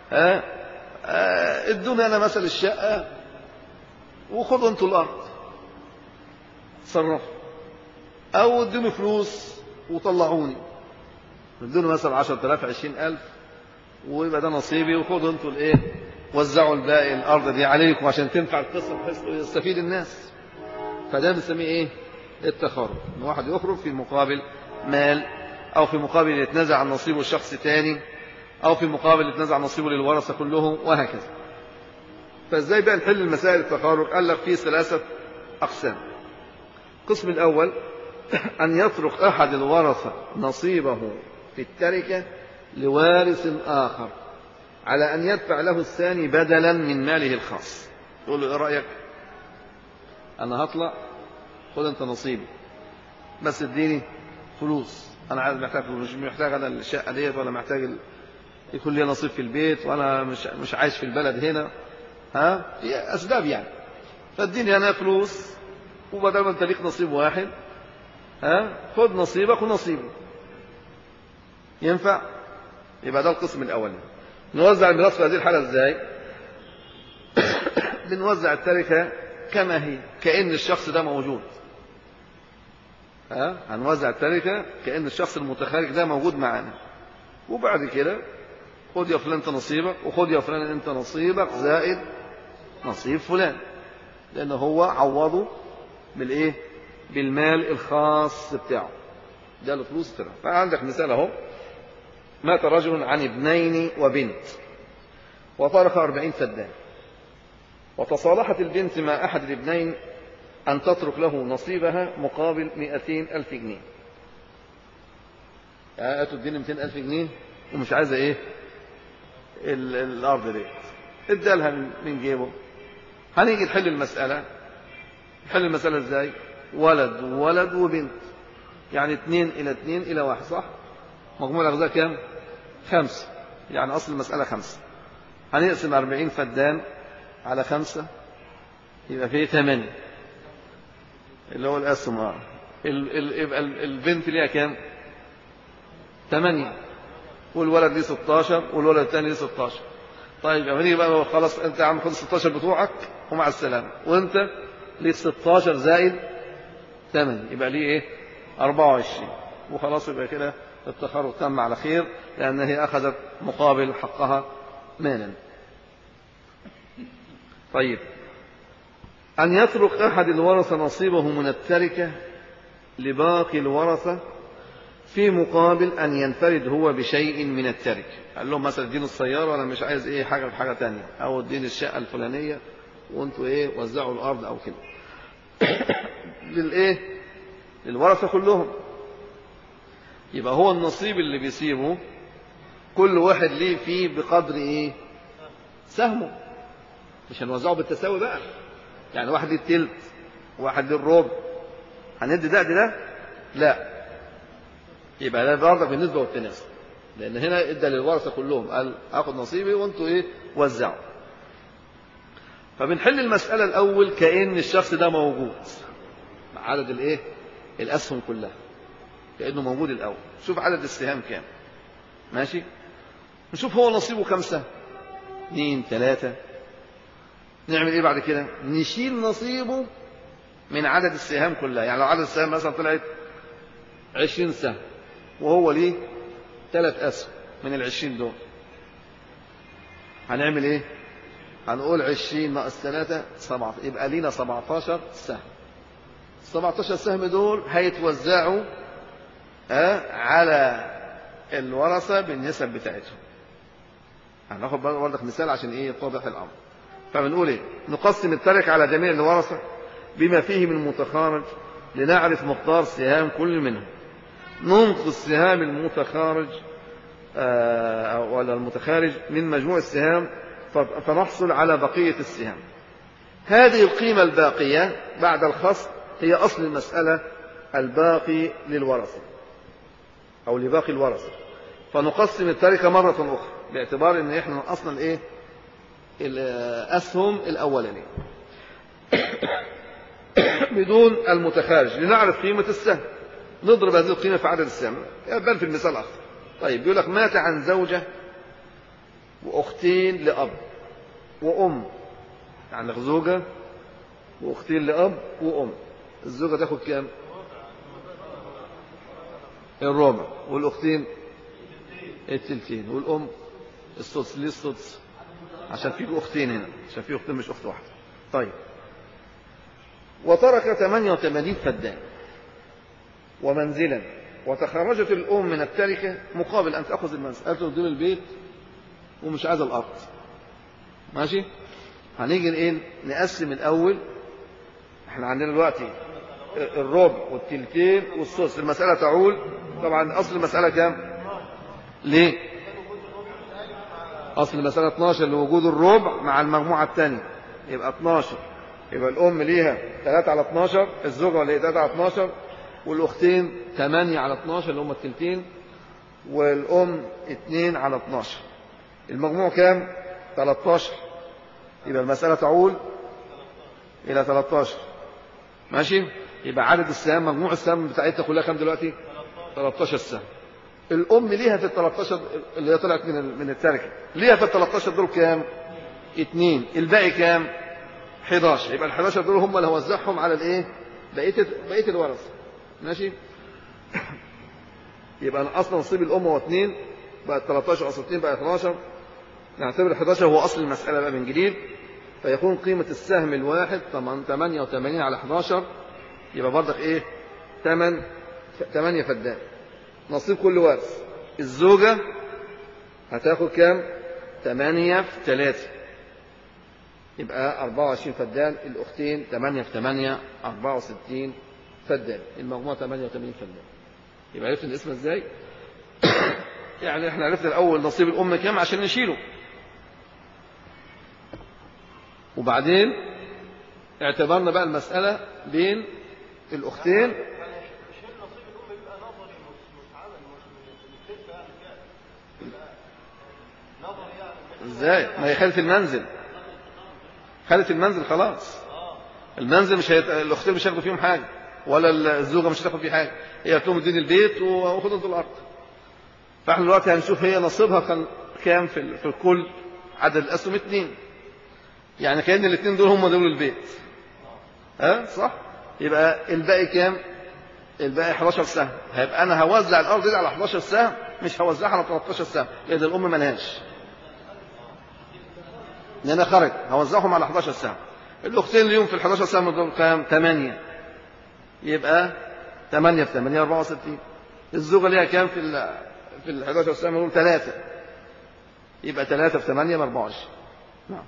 ادوني أنا مثل الشقة وخدوا انتوا الأرض تصرفوا، أو ادوني فلوس وطلعوني، ادوني مثلا 10,000 20,000 ويبقى ده نصيبي، وخدوا انتوا الايه وزعوا الباقي الأرض دي عليكم عشان تنفع القسم بحيث يستفيد الناس. فده بنسميه ايه؟ التخارج، ان واحد يخرج في مقابل مال، او في مقابل يتنازع عن نصيبه الشخص تاني، او في مقابل يتنازع عن نصيبه للورثه كلهم وهكذا. فازاي بقى نحل المسائل التخارج؟ قال لك فيه 3 أقسام. القسم الأول أن يترك أحد الورثة نصيبه في التركة لوارث آخر على أن يدفع له الثاني بدلا من ماله الخاص. يقول له إيه رأيك؟ أنا هطلع، خد أنت نصيبي، بس اديني فلوس، أنا عايز محتاج فلوس، مش محتاج أنا الشقة ديت، ولا محتاج يكون لي نصيب في البيت، وأنا مش عايش في البلد هنا، في أسباب يعني. فاديني أنا فلوس، وبدل ما أنت ليك نصيب واحد خد نصيبك ونصيبي. ينفع؟ يبقى ده القسم الأولي. نوزع الميراث في هذه الحالة إزاي؟ بنوزع التركة كما هي، كأن الشخص ده موجود. هنوزع التركة كأن الشخص المتخارج ده موجود معانا، وبعد كده خد يا فلان أنت نصيبك، وخد يا فلان أنت نصيبك زائد نصيب فلان، لأنه هو عوضه بالإيه؟ بالمال الخاص بتاعه، ده الفلوس بتاعه. فعندك مثال اهو: مات رجل عن ابنين وبنت وترك 40 فدان، وتصالحت البنت مع أحد الابنين أن تترك له نصيبها مقابل 200,000 جنيه. تديني 200,000 جنيه ومش عايزة إيه؟ الأرض دي، ادالها من جيبه. هنيجي نحل المسألة. نحل المسألة إزاي؟ ولد وولد وبنت، يعني 2 إلى 2 إلى 1، صح؟ مجموع الأغذية كام؟ 5، يعني أصل المسألة 5. هنقسم 40 فدان على 5 يبقى فيه 8، اللي هو الأسهم. يبقى البنت ليها كام؟ 8، والولد ليه 16، والولد الثاني ليه 16. طيب يبقى بقى خلاص، أنت يا عم خد 16 بتوعك ومع السلامة، وأنت ليك 16 زائد 8، يبقى ليه إيه؟ 24. وخلاص يبقى كده التخارج تم على خير، لأن هي أخذت مقابل حقها مالا. طيب، أن يترك أحد الورثة نصيبه من التركة لباقي الورثة في مقابل أن ينفرد هو بشيء من التركة. قال لهم مثلا اديني السيارة، أنا مش عايز إيه حاجة في حاجة تانية، أو اديني الشقة الفلانية وأنتوا إيه وزعوا الأرض أو كده. للإيه؟ للورثة كلهم. يبقى هو النصيب اللي بيسيبه كل واحد ليه فيه بقدر إيه؟ سهمه، مش هنوزعه بالتساوي بقى، يعني واحد ليه التلت وواحد ليه الربع، هندي ده؟ لا، يبقى ده برضه بالنسبة والتناسب، لأن هنا ادى للورثة كلهم، قال آخذ نصيبي وأنتوا إيه وزعوا. فبنحل المسألة الأول كأن الشخص ده موجود مع عدد الإيه؟ الأسهم كلها، كأنه موجود الأول. شوف عدد السهام كام، ماشي؟ نشوف هو نصيبه كم سهم، 2 3. نعمل إيه بعد كده؟ نشيل نصيبه من عدد السهام كلها. يعني لو عدد السهام مثلا طلعت 20 سهم وهو ليه 3 أسهم من 20 دول، هنعمل إيه؟ هنقول 20 ناقص 3 7، يبقى لينا 17 سهم. 17 سهم دول هيتوزعوا على الورثة بالنسب بتاعتهم. هناخد برضك مثال عشان إيه يتضح الأمر. فبنقول إيه؟ نقسم التركة على جميع الورثة بما فيه من متخارج لنعرف مقدار سهام كل منهم. ننقص سهام المتخارج ولا المتخارج من مجموع السهام فنحصل على بقية السهام. هذه القيمة الباقية بعد الخصم هي أصل المسألة، الباقي للورثة أو لباقي الورثة. فنقسم التركة مرة أخرى باعتبار أن إحنا أصلا إيه الأسهم الأولانية بدون المتخارج لنعرف قيمة السهم. نضرب هذه القيمة في عدد السهم يبان في المثال أكثر. طيب يقول لك مات عن زوجة وأختين لأب وأم، يعني زوجة وأختين لأب وأم. الزوجة تاخد كام؟ الربع، والأختين التلتين، والأم السدس. ليه السدس؟ عشان في أختين هنا، عشان في أختين مش أخت واحدة. طيب وترك 88 فدان ومنزلا، وتخرجت الأم من التركة مقابل أن تأخذ المنزل. قالت له دول البيت ومش عايز الأرض. ماشي؟ هنيجي إيه نقسم الأول. احنا عندنا دلوقتي الربع والتلتين والسدس. المسألة تعول طبعا أصل المسألة كام؟ ليه؟ أصل المسألة 12 لوجود الربع مع المجموعة الثانية، يبقى 12. يبقى الأم ليها 3 على 12، الزوجة ليها 3 على 12، والأختين 8 على 12 اللي هم التلتين، والأم 2 على 12. المجموع كام؟ 13. يبقى المسألة تعول إلى 13. ماشي؟ يبقى عدد السهام، مجموع السهام بتاعتها كلها كام دلوقتي؟ 13 سهم. الأم ليها في ال 13 اللي هي طلعت من التركة، ليها في ال 13 دول كام؟ 2. الباقي كام؟ 11. يبقى ال 11 دول هم اللي هوزعهم على الايه؟ بقية الورثة. ماشي؟ يبقى أنا أصلا نصيب الأم هو 2، بقى 13 أصل 2 بقى 12. نعتبر 11 هو أصل المسألة بقى من جديد، فيكون قيمة السهم الواحد 88 على 11، يبقى برضك ايه؟ 8 فدان. نصيب كل وارث. الزوجة هتاخد كام؟ 8 في 3، يبقى 24 فدان. الأختين 8 في 8 64 فدان. المجموع 88 فدان. يبقى عرفنا الاسم ازاي؟ يعني احنا عرفنا الأول نصيب الأم كام عشان نشيله، وبعدين اعتبرنا بقى المسألة بين الأختين. ازاي؟ ما هي خالة المنزل. خالة المنزل خلاص. المنزل مش الأختين مش هياخدوا فيهم حاجة، ولا الزوجة مش هتاخد فيه حاجة. هي هتقوم الدين البيت وخدوا انتوا الأرض. فاحنا دلوقتي هنشوف هي نصيبها كان كام في الكل. عدد الأسهم 2، يعني كأن الاثنين دول هم دول البيت. صح؟ يبقى الباقي كام؟ الباقي 11 سهم. هيبقى أنا هوزع الأرض دي على 11 سهم، مش هوزعها على 13 سهم، لأن الأم ملهاش، لأن خرج. هوزعهم على 11 سهم. الأختين اليوم في ال 11 سهم دول كام؟ 8. يبقى 8 في 8 64. الزوجة ليها كام في ال 11 سهم دول؟ 3. يبقى 3 في 8 ب 24. نعم.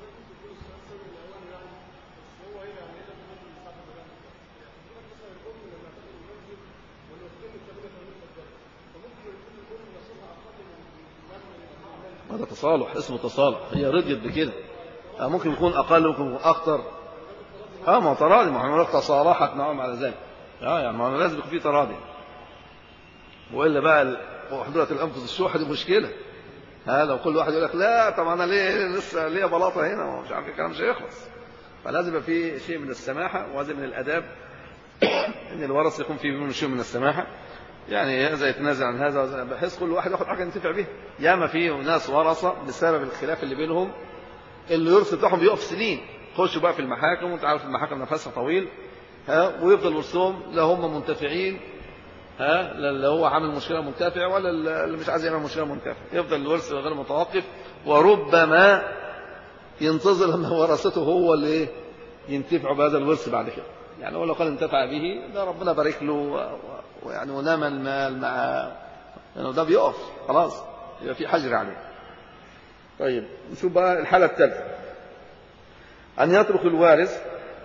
هذا تصالح، اسمه تصالح. هي رضيت بكده. ممكن يكون أقل، ممكن يكون أكتر. ما تراضي، ما هو تصالحت معهم على ذلك. يعني ما لازم يكون في تراضي، وإلا بقى وحضرة الأنفس الشوحة دي مشكلة. لو كل واحد يقول لك لا طب أنا ليه لسه ليه بلاطة هنا ومش عارف الكلام مش هيخلص. فلازم يبقى في شيء من السماحة، ولازم من الآداب إن الورث يكون فيه شيء من السماحة. يعني هذا يتنازل عن هذا بحيث كل واحد ياخد حاجة ينتفع بيها. ياما في ناس ورثة بسبب الخلاف اللي بينهم اللي الورث بتاعهم بيقف سنين، خشوا بقى في المحاكم، وانت عارف المحاكم نفسها طويل. ويفضل ورثهم لا هم منتفعين، لا اللي هو عامل مشكلة منتفع ولا اللي مش عايز يعمل مشكلة منتفع. يفضل الورث غير متوقف، وربما ينتظر لما ورثته هو اللي ينتفعوا بهذا الورث بعد كده. يعني هو لو قال انتفع به ده ربنا بارك له، ويعني ونام المال مع يعني ده بيقف خلاص، يبقى في حجر عليه. طيب نشوف بقى الحالة الثالثة، أن يترك الوارث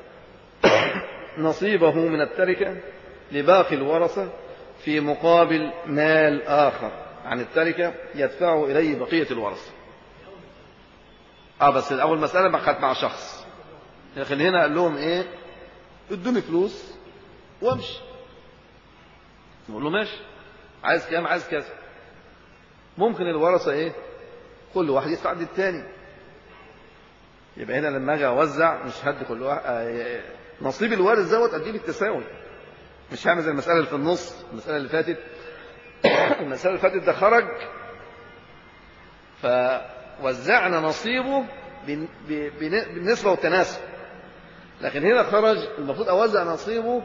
نصيبه من التركة لباقي الورثة في مقابل مال آخر عن التركة يدفعه إليه بقية الورثة. بس اول مساله ما كانت مع شخص، لكن هنا قال لهم ايه؟ ادوني فلوس وامشي. نقول له ماشي، عايز كام؟ عايز كذا. ممكن الورثه ايه؟ كل واحد يدفع عند الثاني. يبقى هنا لما اجي اوزع مش هدي كل واحد نصيب الوارث دوت اديه بالتساوي، مش هعمل زي المساله اللي في النص، المساله اللي فاتت. المساله اللي فاتت ده خرج فوزعنا نصيبه بالنسبه والتناسب، لكن هنا خرج المفروض اوزع نصيبه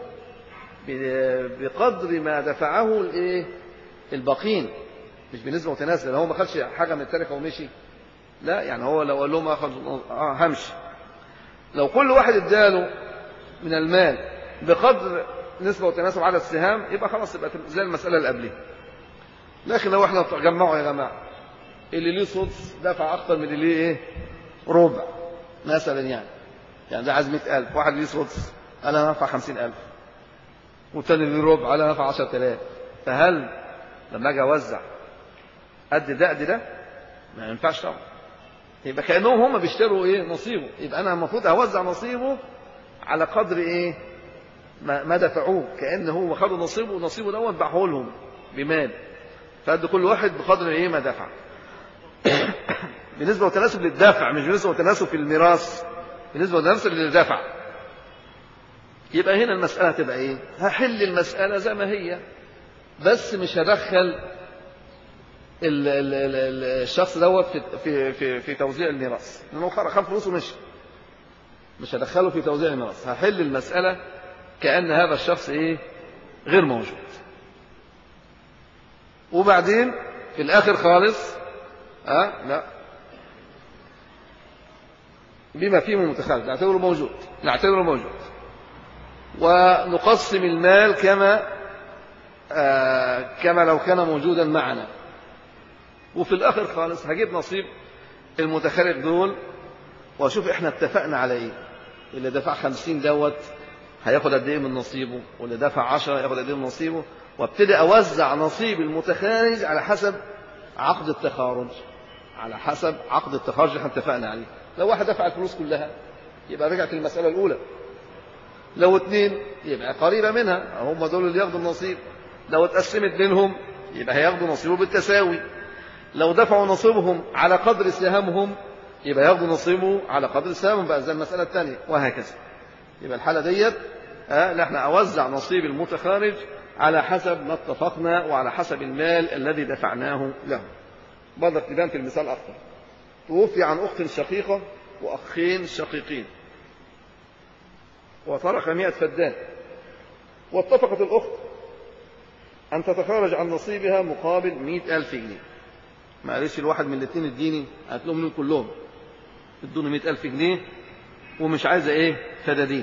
بقدر ما دفعه الايه؟ الباقين، مش بالنسبه والتناسب. لو هو ما خدش حاجه من التركه ومشي، لا، يعني هو لو قال لهم اخذ همشي، لو كل واحد اداله من المال بقدر نسبه وتناسب على السهام، يبقى خلاص، يبقى زي المساله اللي قبلها. لكن لو احنا جمعوا يا جماعه، اللي ليه سدس دفع اكتر من اللي ليه ايه؟ ربع مثلا، يعني ده عايز 100,000، واحد ليه سدس قال انا هدفع 50,000، والتاني ليه ربع قال انا هدفع 10,000. فهل لما اجي اوزع قد ده ما ينفعش طبعا. يبقى كانهم هم بيشتروا ايه؟ نصيبه. يبقى انا المفروض اوزع نصيبه على قدر ايه؟ ما دفعوه، كأن هو خدوا نصيبه، ونصيبه دوت باعه لهم بمال، فقد كل واحد بقدر ايه؟ ما دفع. بالنسبه وتناسب للدفع، مش بالنسبه وتناسب في الميراث، بالنسبه وتناسب للدفع. يبقى هنا المساله تبقى ايه؟ هحل المساله زي ما هي، بس مش هدخل الشخص دوت في توزيع الميراث، لانه خد فلوسه ومشي، مش هدخله في توزيع الميراث. هحل المساله كأن هذا الشخص ايه؟ غير موجود. وبعدين في الاخر خالص لا، بما فيه من متخلف نعتبره موجود، ونقسم المال كما لو كان موجودا معنا. وفي الاخر خالص هجيب نصيب المتخلف دول، واشوف احنا اتفقنا على ايه. اللي دفع 50 دوت هياخد قد ايه من نصيبه، واللي دفع 10 هياخد قد ايه من نصيبه، وابتدي اوزع نصيب المتخارج على حسب عقد التخارج، اللي احنا اتفقنا عليه. لو واحد دفع الفلوس كلها يبقى رجعت المسألة الأولى، لو 2 يبقى قريبة منها، هم دول اللي ياخدوا النصيب. لو اتقسمت بينهم يبقى هياخدوا نصيبه بالتساوي. لو دفعوا نصيبهم على قدر سهامهم يبقى ياخدوا نصيبه على قدر سهامهم، بقى زي المسألة الثانية، وهكذا. يبقى الحالة ديت نحن أوزع نصيب المتخارج على حسب ما اتفقنا، وعلى حسب المال الذي دفعناه له. برضك تبان في المثال أكثر. توفي عن أخت شقيقة وأخين شقيقين، وترك 100 فدان، واتفقت الأخت أن تتخارج عن نصيبها مقابل 100,000 جنيه. ما قالش الواحد من الاثنين اديني، قالت لهم من كلهم ادوني 100,000 جنيه ومش عايزة ايه؟ فدادين.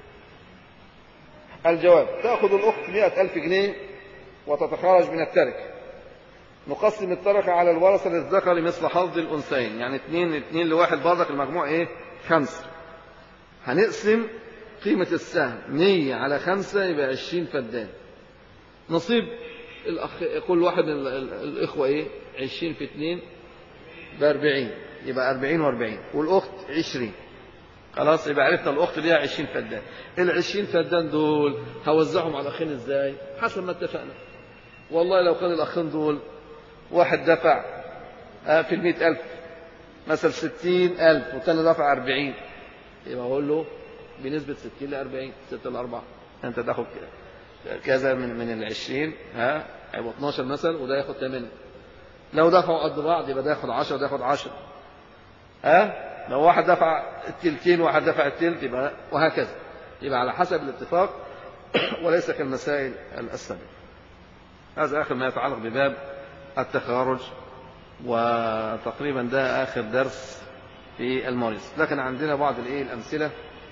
الجواب: تأخذ الأخت 100,000 جنيه وتتخارج من التركة. نقسم التركة على الورثة للذكر مثل حظ الأنثيين، يعني 2 لواحد، برضك المجموع ايه؟ 5. هنقسم قيمة السهم 100 على 5 يبقى 20 فدان. نصيب كل واحد من الإخوة ايه؟ 20 في 2 ب40، يبقى 40 و40، والأخت 20. خلاص، يبقى عرفنا الأخت ليها 20 فدان. ال20 فدان دول هوزعهم على الأخين ازاي؟ حسب ما اتفقنا. والله لو كان الأخين دول واحد دفع في 100,000 مثلا 60,000، والثاني دفع 40، يبقى أقول له بنسبة 60 ل40، 6 ل4، أنت تاخد كذا من 20 هيبقى 12 مثلا، وده ياخد 8. لو دفعوا قد بعض يبقى ده ياخد 10 وده ياخد 10. لو واحد دفع التلتين وواحد دفع التلت يبقى، وهكذا. يبقى على حسب الاتفاق وليس كالمسائل السابقة. هذا آخر ما يتعلق بباب التخارج، وتقريبا ده آخر درس في المواريث. لكن عندنا بعض الأمثلة،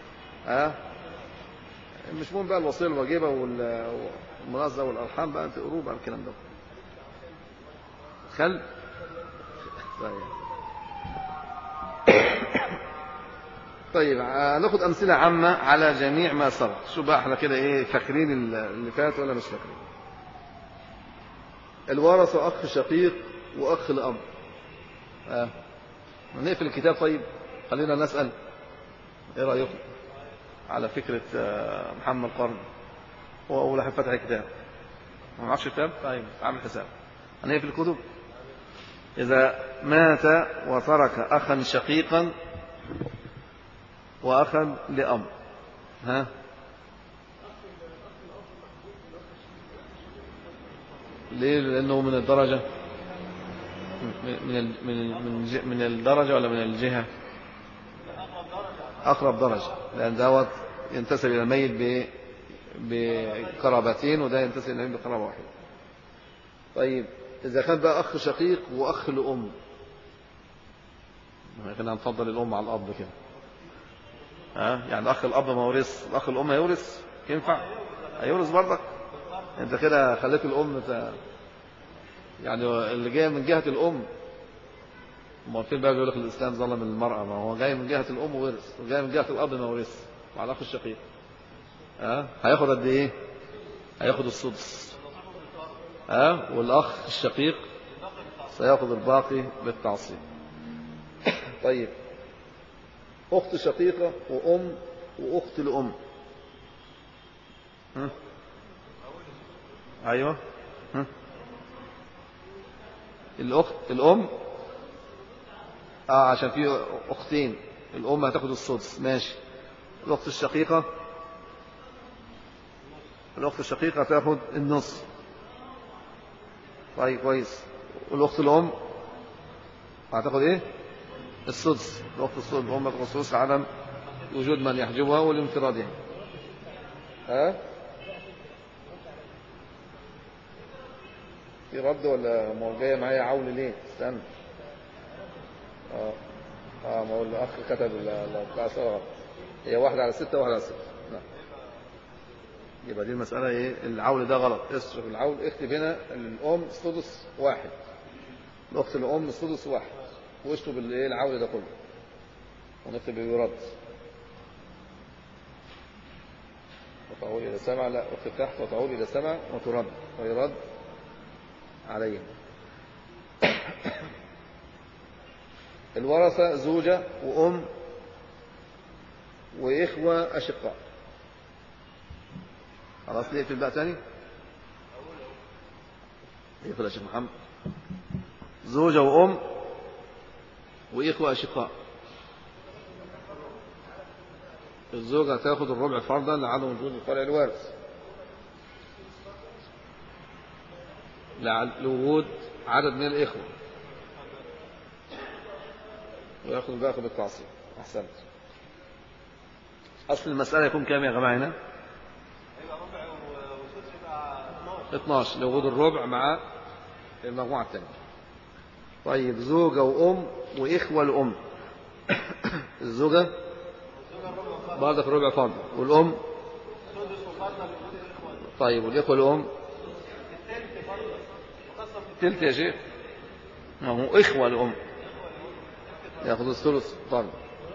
مش مهم بقى الوصية الواجبة والمنازعة والأرحام بقى تقروا بقى الكلام ده. طيب ناخد أمثلة عامة على جميع ما سبق. شو بقى احنا كده فاكرين اللي فات ولا مش فاكرين؟ الورثة أخ شقيق وأخ لأب. نقفل الكتاب طيب، خلينا نسأل. ايه رأيكم على فكرة محمد قرن؟ هو أول واحد فتح الكتاب، ما معكش كتاب؟ طيب عامل حساب. هنقفل الكتب. إذا مات وترك أخا شقيقا وأخا لأب، ها؟ ليه؟ لأنه من الدرجة، من الدرجة ولا من الجهة؟ أقرب درجة، لأن دوت ينتسب إلى الميت بقرابتين، وده ينتسب إلى الميت بقرابة واحدة. طيب إذا كان بقى أخ شقيق وأخ لأم، خلينا نفضل الأم على الأب كده، يعني أخ الأب ما ورث، الأخ الأم يورث، ينفع؟ هيورث برضك. أنت كده خليت الأم يعني اللي جاي من جهة الأم، ما فين بقى بيقول لك الإسلام ظلم المرأة؟ ما هو جاي من جهة الأم ورث، وجاي من جهة الأب ما ورث، مع الأخ الشقيق. هياخد قد إيه؟ هياخد السدس. والأخ الشقيق سيأخذ الباقي بالتعصيب. طيب أخت شقيقة وأم وأخت لأم. أيوة. الأخت الأم، عشان في أختين، الأم هتاخد السدس، ماشي. الأخت الشقيقة، الأخت الشقيقة هتاخد النص. طيب كويس. والأخت الأم هتاخد إيه؟ السدس. الأخت الأم هتاخد السدس عدم وجود من يحجبها والانفراد يعني. في رد ولا ما هو جايه معايا عول ليه؟ استنى. ما هو الأخ كتب بتاع غلط. هي 1/6 و1/6. لا، يبقى دي المسألة إيه؟ العول ده غلط. اصرف العول، اكتب هنا الأم سدس 1، الأخت الأم سدس 1، واشطب الإيه العول ده كله، ونكتب يرد. وتعول إذا سمع، لا اكتب تحت وتعول إذا سمع وترد ويرد عليه. الورثة زوجة وأم وإخوة أشقاء. خلاص نقفل بقى تاني. اقفل يا شيخ محمد. زوجة وأم وإخوة أشقاء. الزوجة تأخذ الربع فرضا لعدم وجود الفرع الوارث، لوجود عدد من الإخوة، ويأخذ الباقي بالتعصيب. أحسنت. أصل المسألة يكون كام يا جماعة هنا؟ 12 لوجود الربع مع المجموعة الثانية. طيب زوجة وأم وإخوة لأم. الزوجة برضك ربع فرض، والأم طيب، والإخوة لأم تلت يا شيخ، ما هو إخوة لأم يأخذ الثلث فرض.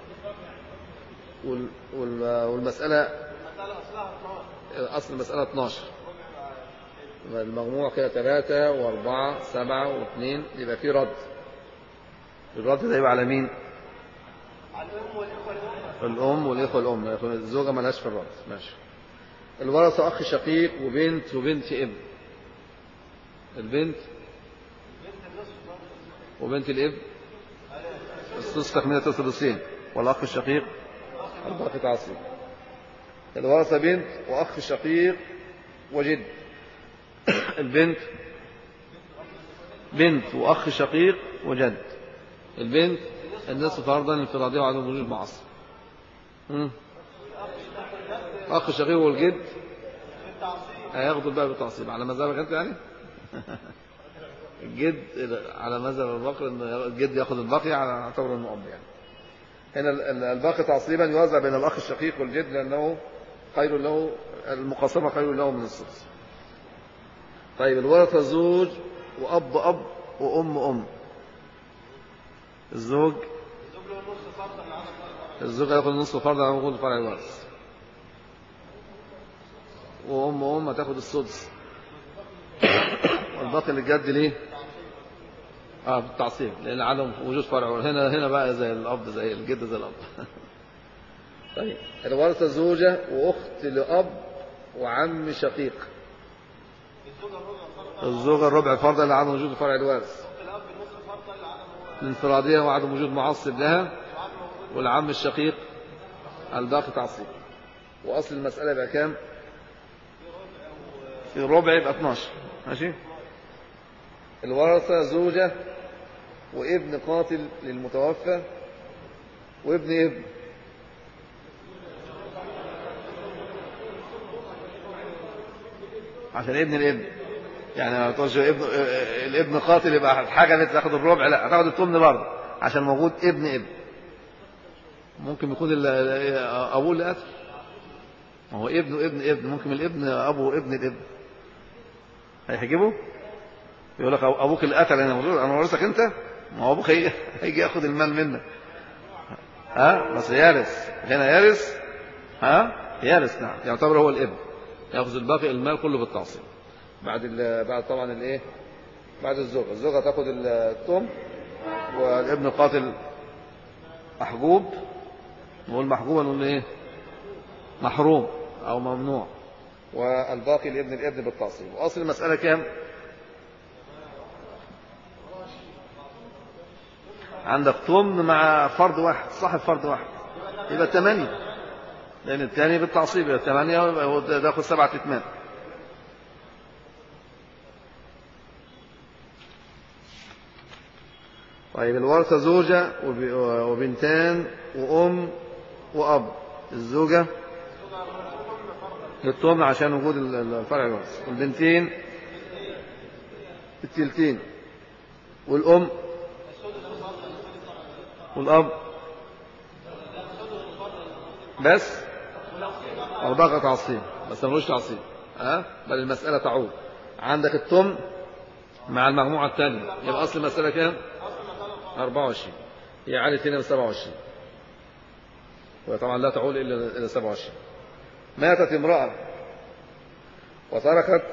والمسألة أصل المسألة 12، المجموع كده 3 و4 7 و2، يبقى في رد. الرد ده يبقى على مين؟ الأم والإخوة الأم. الزوجة ملهاش في الرد. ماشي. الورثة أخ شقيق وبنت ابن. البنت وبنت الابن السدس تكملة السدسين، والأخ الشقيق الباقي تعصيب. الورثة بنت وأخ شقيق وجد. البنت بنت وأخ شقيق وجد. البنت النصف فرضا انفرادية وعدم وجود معصب. أخ شقيق والجد هياخدوا بقى بالتعصيب على مذهبك أنت يعني. الجد على مذهب الباقي ان الجد ياخذ الباقي على اعتبار انه اب يعني. هنا الباقي تعصيبا يوزع بين الاخ الشقيق والجد، لانه خير له، المقاسمه خير له من السدس. طيب الورثه زوج واب وام. الزوج هياخذ نصف فرض على وجود فرع الورث، وام هتاخذ السدس. والباقي للجد ليه؟ بالتعصيب، لأن عدم وجود فرع. هنا بقى زي الأب، زي الجد، زي الأب. طيب الورثة زوجة وأخت لأب وعم شقيق. الزوجة الربع فرضا لعدم وجود فرع الوارث، الانفرادية وعدم وجود معصب لها، والعم الشقيق الباقي تعصيب. وأصل المسألة يبقى كام؟ في ربع يبقى 12. ماشي. الورثة زوجة وابن قاتل للمتوفى وابن ابن. عشان ابن الابن، يعني ما تقولش الابن قاتل يبقى حاجة اللي تاخد الربع، لا هتاخد الثمن برضه عشان موجود ابن ابن. ممكن يكون ابوه اللي قتل، ما هو ابنه ابن ابن، ممكن الابن ابوه ابن الابن. هيحجبه يقول لك ابوك اللي قتل، انا ورثك انت، ما هو ابوك هيجي ياخد المال منك. بس يارث، هنا يارث. يارث، نعم، يعتبر هو الابن، ياخذ الباقي المال كله بالتعصيب. بعد طبعا الايه، بعد الزوجة تاخد الثمن، والابن القاتل محجوب. نقول محجوب، نقول ايه؟ محروم او ممنوع. والباقي لابن الابن بالتعصيب. واصل المسألة كام؟ عندك ثمن مع فرد واحد، صاحب فرد واحد، يبقى 8، لأن الثاني بالتعصيب يبقى 8، ويبقى تاخد 7 أتمام. طيب الورثة زوجة وبنتان وأم وأب. الزوجة للثمن عشان وجود الفرع الوارث، والبنتين التلتين، والأم والأب بس، أو بقى تعصيب بس ملوش تعصيب. بل المسألة تعود. عندك الثمن مع المجموعة الثانية، يبقى أصل المسألة كام؟ 24. هي عادت هنا ب 27، وطبعا لا تعول إلا 27. ماتت امرأة وتركت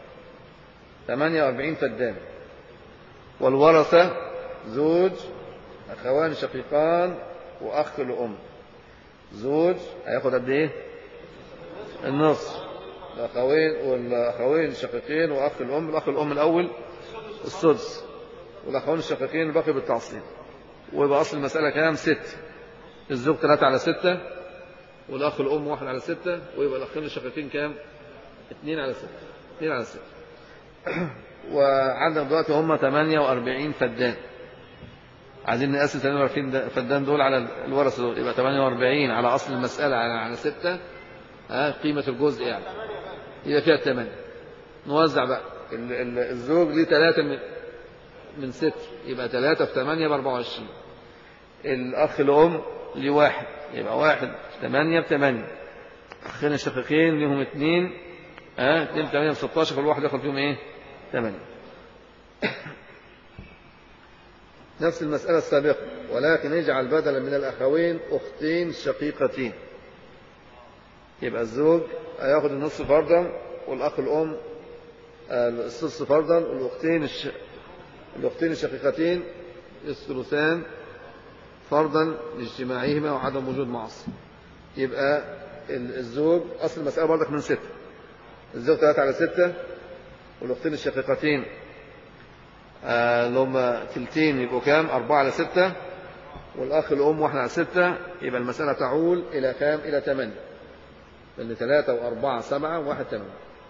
48 فدان، والورثة زوج، أخوان شقيقان، وأخ لأم. زوج هياخد قد إيه؟ النصف. والأخوين الشقيقين وأخ الأم. الأخ الأم الأول السدس، والأخوين الشقيقين الباقي بالتعصيب. ويبقى أصل المسألة كام؟ 6. الزوج 3 على 6، والأخ الأم 1 على 6، ويبقى الأخين الشقيقين كام؟ 2 على 6. 2 على 6. وعندنا دلوقتي هم 48 فدان. عايزين نقسم 48 فدان دول على الورثة دول، يبقى 48 على أصل المسألة على 6. قيمة الجزء يعني يبقى فيها 8. نوزع بقى. الزوج ليه 3 من 6، يبقى 3 في 8 ب 24. الأخ الأم ليه 1، يبقى 1 في 8 ب 8. أخين الشقيقين ليهم 2، 2 في 8 ب 16، كل واحد ياخد فيهم ايه؟ 8. نفس المسألة السابقة، ولكن يجعل بدلا من الأخوين أختين شقيقتين. يبقى الزوج هياخد النصف فرضا، والأخ الأم السدس فرضا، والأختين الشقيقتين الثلثان فرضا لاجتماعهما وعدم وجود معصب. يبقى الزوج أصل المسألة برضك من 6. الزوج 3 على 6، والأختين الشقيقتين اللي هم تلتين يبقوا كام؟ 4 على 6، والأخ الأم 1 على 6. يبقى المسألة تعول إلى كام؟ إلى 8، لأن 3 و4 7 و1 8.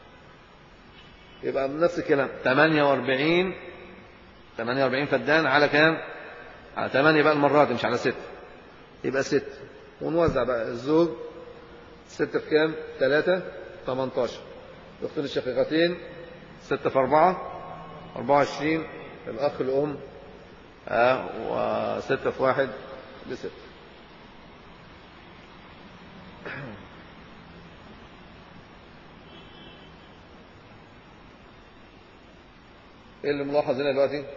يبقى نفس الكلام 48 فدان على كام؟ على 8 بقى المرات، مش على 6. يبقى 6. ونوزع بقى. الزوج 6 في كام؟ 3 18. الأختين الشقيقتين 6 في 4 24. الأخ الأم و6 في 1 ب6. ايه اللي ملاحظ هنا دلوقتي؟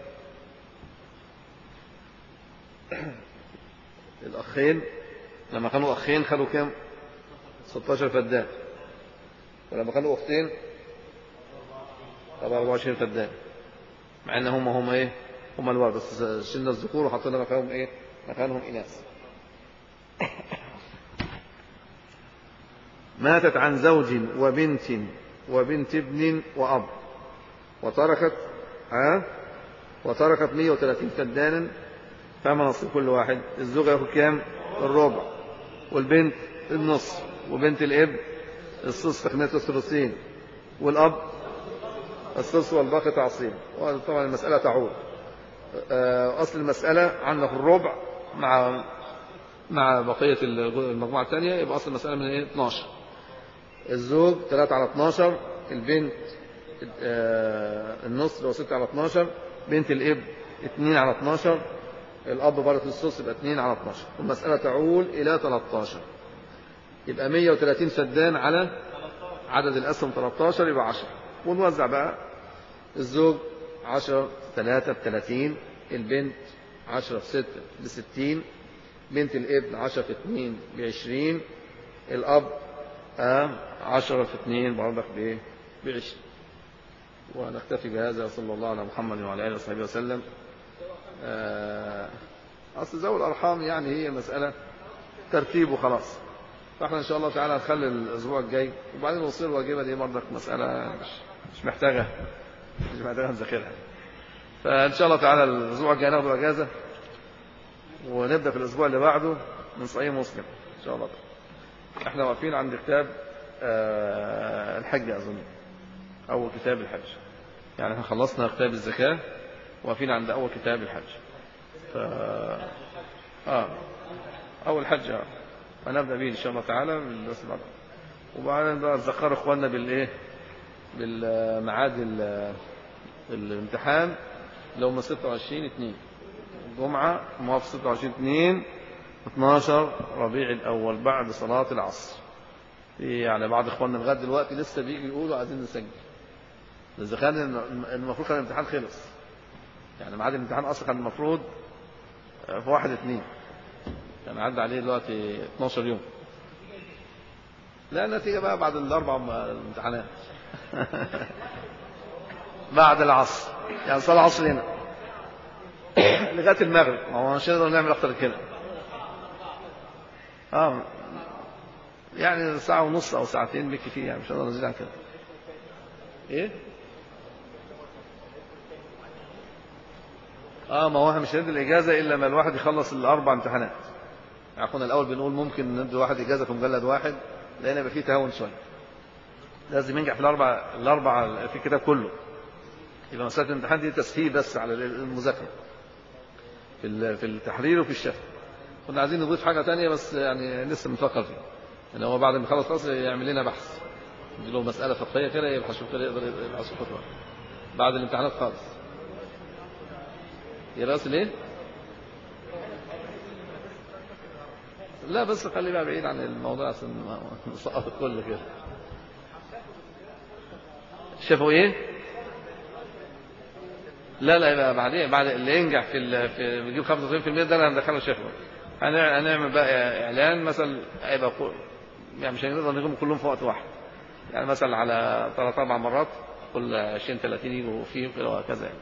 الأخين لما كانوا أخين خدوا كام؟ 16 فدان، ولما كانوا أختين طبعا 24 فدان، مع ان هم ايه؟ هم الولد، بس شلنا الذكور وحطينا مكانهم ايه؟ مكانهم اناث. ماتت عن زوج وبنت ابن وأب وتركت 130 فدانا، فما نصيب كل واحد؟ الزوج ياخد كام؟ الربع، والبنت النصف، وبنت الاب السدس تقنية الثلثين، والأب السدس والباقي تعصيب. طبعا المسألة تعود، أصل المسألة عندك الربع مع بقية المجموعة الثانية، يبقى أصل المسألة من 12. الزوج 3 على 12، البنت النصف لو 6 على 12، بنت الاب 2 على 12، الأب برضه السدس يبقى 2 على 12، والمسألة تعول إلى 13. يبقى 130 فدان على عدد الأسهم 13، يبقى 10. ونوزع بقى: الزوج 10 3 ب30، البنت 10 في 6 ب60، بنت الابن 10 في 2 ب20، الأب 10 في 2 برضك ب20. ونكتفي بهذا، صلى الله على محمد وعلى آله وصحبه وسلم. أصل ذوي الأرحام يعني هي مسألة ترتيب وخلاص، فاحنا إن شاء الله تعالى نخلي الأسبوع الجاي، وبعدين نوصل الواجبة دي برضك مسألة مش محتاجة نذاكرها. فإن شاء الله تعالى الأسبوع الجاي ناخد أجازة، ونبدأ في الأسبوع اللي بعده من صحيح مسلم إن شاء الله. احنا واقفين عند كتاب الحج أظن، أول كتاب الحج. يعني احنا خلصنا كتاب الزكاة، واقفين عند أول كتاب الحج. أول حج هنبدأ به إن شاء الله تعالى من الدرس بعد. وبعدين بقى نذكر إخواننا بالميعاد الامتحان اللي هم 26/2 الجمعة، موافق 26/2 12 ربيع الأول بعد صلاة العصر. يعني بعض إخواننا لغاية دلوقتي لسه بيجي يقولوا عايزين نسجل، إذا كان المفروض كان الامتحان خلص. يعني ميعاد الامتحان أصلا كان المفروض في 1/2، يعني عدى عليه دلوقتي 12 يوم. لا، النتيجة بقى بعد الأربع امتحانات بعد العصر، يعني صلاة العصر هنا لغاية المغرب. ما هو مش هنقدر نعمل أكتر كده. يعني ساعة ونص أو ساعتين بالكثير، يعني مش هنقدر نزيد عن كده. إيه؟ ما هو مش هندي الإجازة إلا ما الواحد يخلص الأربع امتحانات. يعني كنا الأول بنقول ممكن ندي واحد إجازة في مجلد واحد، لأن يبقى فيه تهاون شوية. لازم ينجح في الأربع في الكتاب كله. يبقى مسألة الامتحان دي تسهيل بس على المذاكرة في التحرير وفي الشفا. كنا عايزين نضيف حاجة تانية بس يعني لسه بنفكر فيها، إن هو بعد ما يخلص خلاص يعمل لنا بحث، يجي له مسألة فقهية كده يبحث كده، يقدر يبحث فترة بعد الامتحانات خالص. يراسل ايه؟ لا بس خليه بقى بعيد عن الموضوع عشان نسقط الكل كده. شافوا ايه؟ لا يبقى بعد اللي ينجح في بيجيب 95% ده اللي هندخله شافوا. هنعمل بقى اعلان مثلا، هيبقى يعني مش هنقدر نجيبهم كلهم في وقت واحد، يعني مثلا على 3-4 مرات، كل 20-30 يجوا فيه كده وهكذا يعني.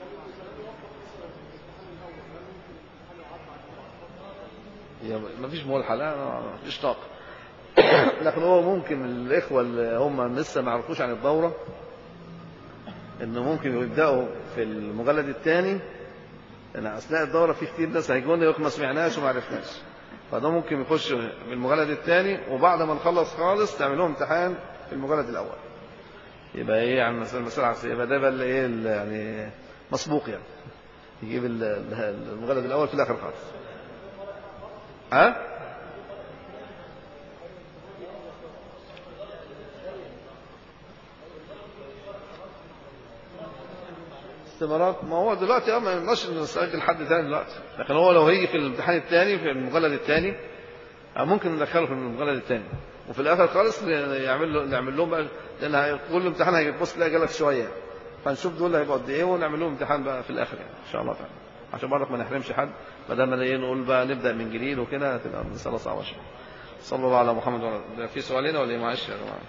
ما فيش ملحة، لا ما فيش طاقة. لكن هو ممكن الإخوة اللي هم لسه ما عرفوش عن الدورة، إنه ممكن يبدأوا في المجلد الثاني، لأن أثناء الدورة في كتير ناس هيجونا يقول ما سمعناش وما عرفناش، فده ممكن يخش في المجلد الثاني، وبعد ما نخلص خالص تعمل لهم امتحان في المجلد الأول. يبقى إيه يعني المسألة عكسية، يبقى ده بقى اللي إيه يعني مسبوق، يعني يجيب المجلد الأول في الآخر خالص. استمارات. ما هو دلوقتي ما ينقصش نسجل حد تاني دلوقتي، لكن هو لو هيجي في الامتحان الثاني في المجلد الثاني ممكن ندخله في المجلد الثاني، وفي الاخر خالص نعمل لهم بقى، لان كل امتحان هيبص تلاقي جالك شويه، فنشوف دول هيبقوا قد ايه ونعمل لهم امتحان بقى في الاخر يعني ان شاء الله تعالى، عشان برضك ما نحرمش حد، ما دام نقول بقى نبدا من جديد وكده هتبقى مساله صعبه شويه. صلى الله على محمد وعلى. في سؤالين ولا ايه؟ معلش يا جماعه.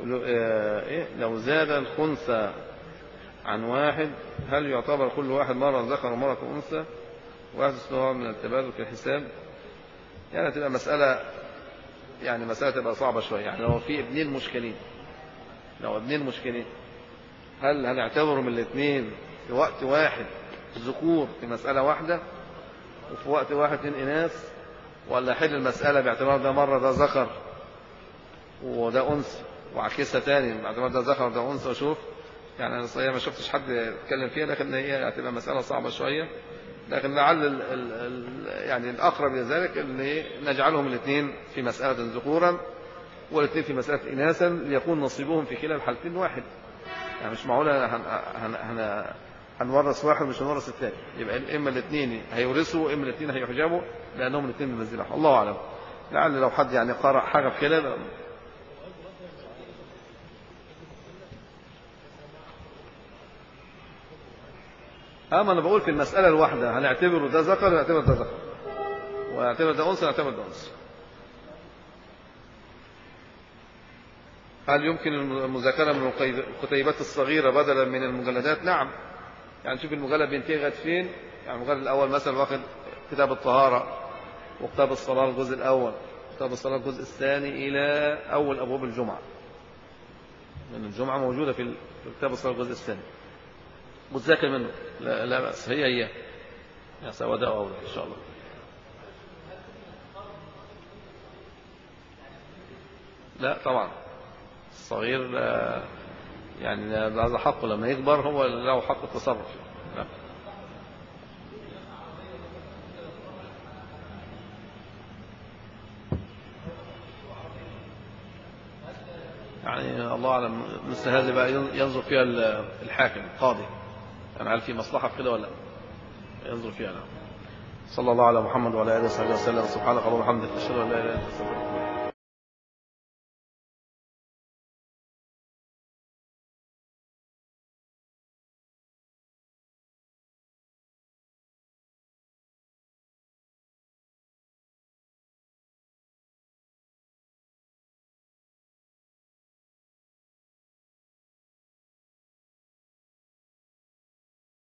لو زاد الخنثى عن واحد هل يعتبر كل واحد مرة ذكر ومرة أنثى ويحدث نوع من التبادل في الحساب؟ يعني تبقى مسألة، يعني مسألة تبقى صعبة شوية. يعني لو في ابنين مشكلين هل هنعتبر من الاثنين في وقت واحد ذكور في مسألة واحدة وفي وقت واحد اثنين إناث، ولا حل المسألة باعتبار ده مرة ده ذكر وده أنثى وعكسها تاني باعتبار ده ذكر وده أنثى؟ وشوف يعني أنا صحيح ما شفتش حد يتكلم فيها، لكن هي هتبقى مسألة صعبة شوية. لكن لعل يعني الأقرب إلى ذلك أن نجعلهم الاثنين في مسألة ذكورا والاثنين في مسألة إناثا ليكون نصيبهم في كلا الحالتين واحد. يعني مش معقولة هنورث واحد مش هنورث الثاني، يبقى إما الاثنين هيورثوا إما الاثنين هيحجبوا لأنهم الاثنين بمنزلة. الله أعلم. لعل لو حد يعني قرأ حاجة في كده. أما أنا بقول في المسألة الواحدة هنعتبره ده ذكر ونعتبر ده ذكر، ونعتبر ده أنثى ونعتبر ده أنثى. هل يمكن المذاكرة من الكتيبات الصغيرة بدلا من المجلدات؟ نعم. يعني شوف المجلد بينتهي لغاية فين. يعني المجلد الأول مثلا واخد كتاب الطهارة وكتاب الصلاة الجزء الأول، كتاب الصلاة الجزء الثاني إلى أول أبواب الجمعة، لأن الجمعة موجودة في كتاب الصلاة الجزء الثاني، وتذاكر منه لا بأس. هي يعني سواء ده أو ده إن شاء الله. لا طبعا الصغير يعني هذا حقه لما يكبر هو له حق التصرف. لا. يعني الله أعلم. مثل هذه بقى ينظر فيها الحاكم القاضي، يعني هل في مصلحة في كده ولا ينظر فيها. نعم. صلى الله على محمد وعلى آله وصحبه وسلم. سبحانك اللهم وبحمدك أشهد أن لا إله إلا أنت أستغفرك.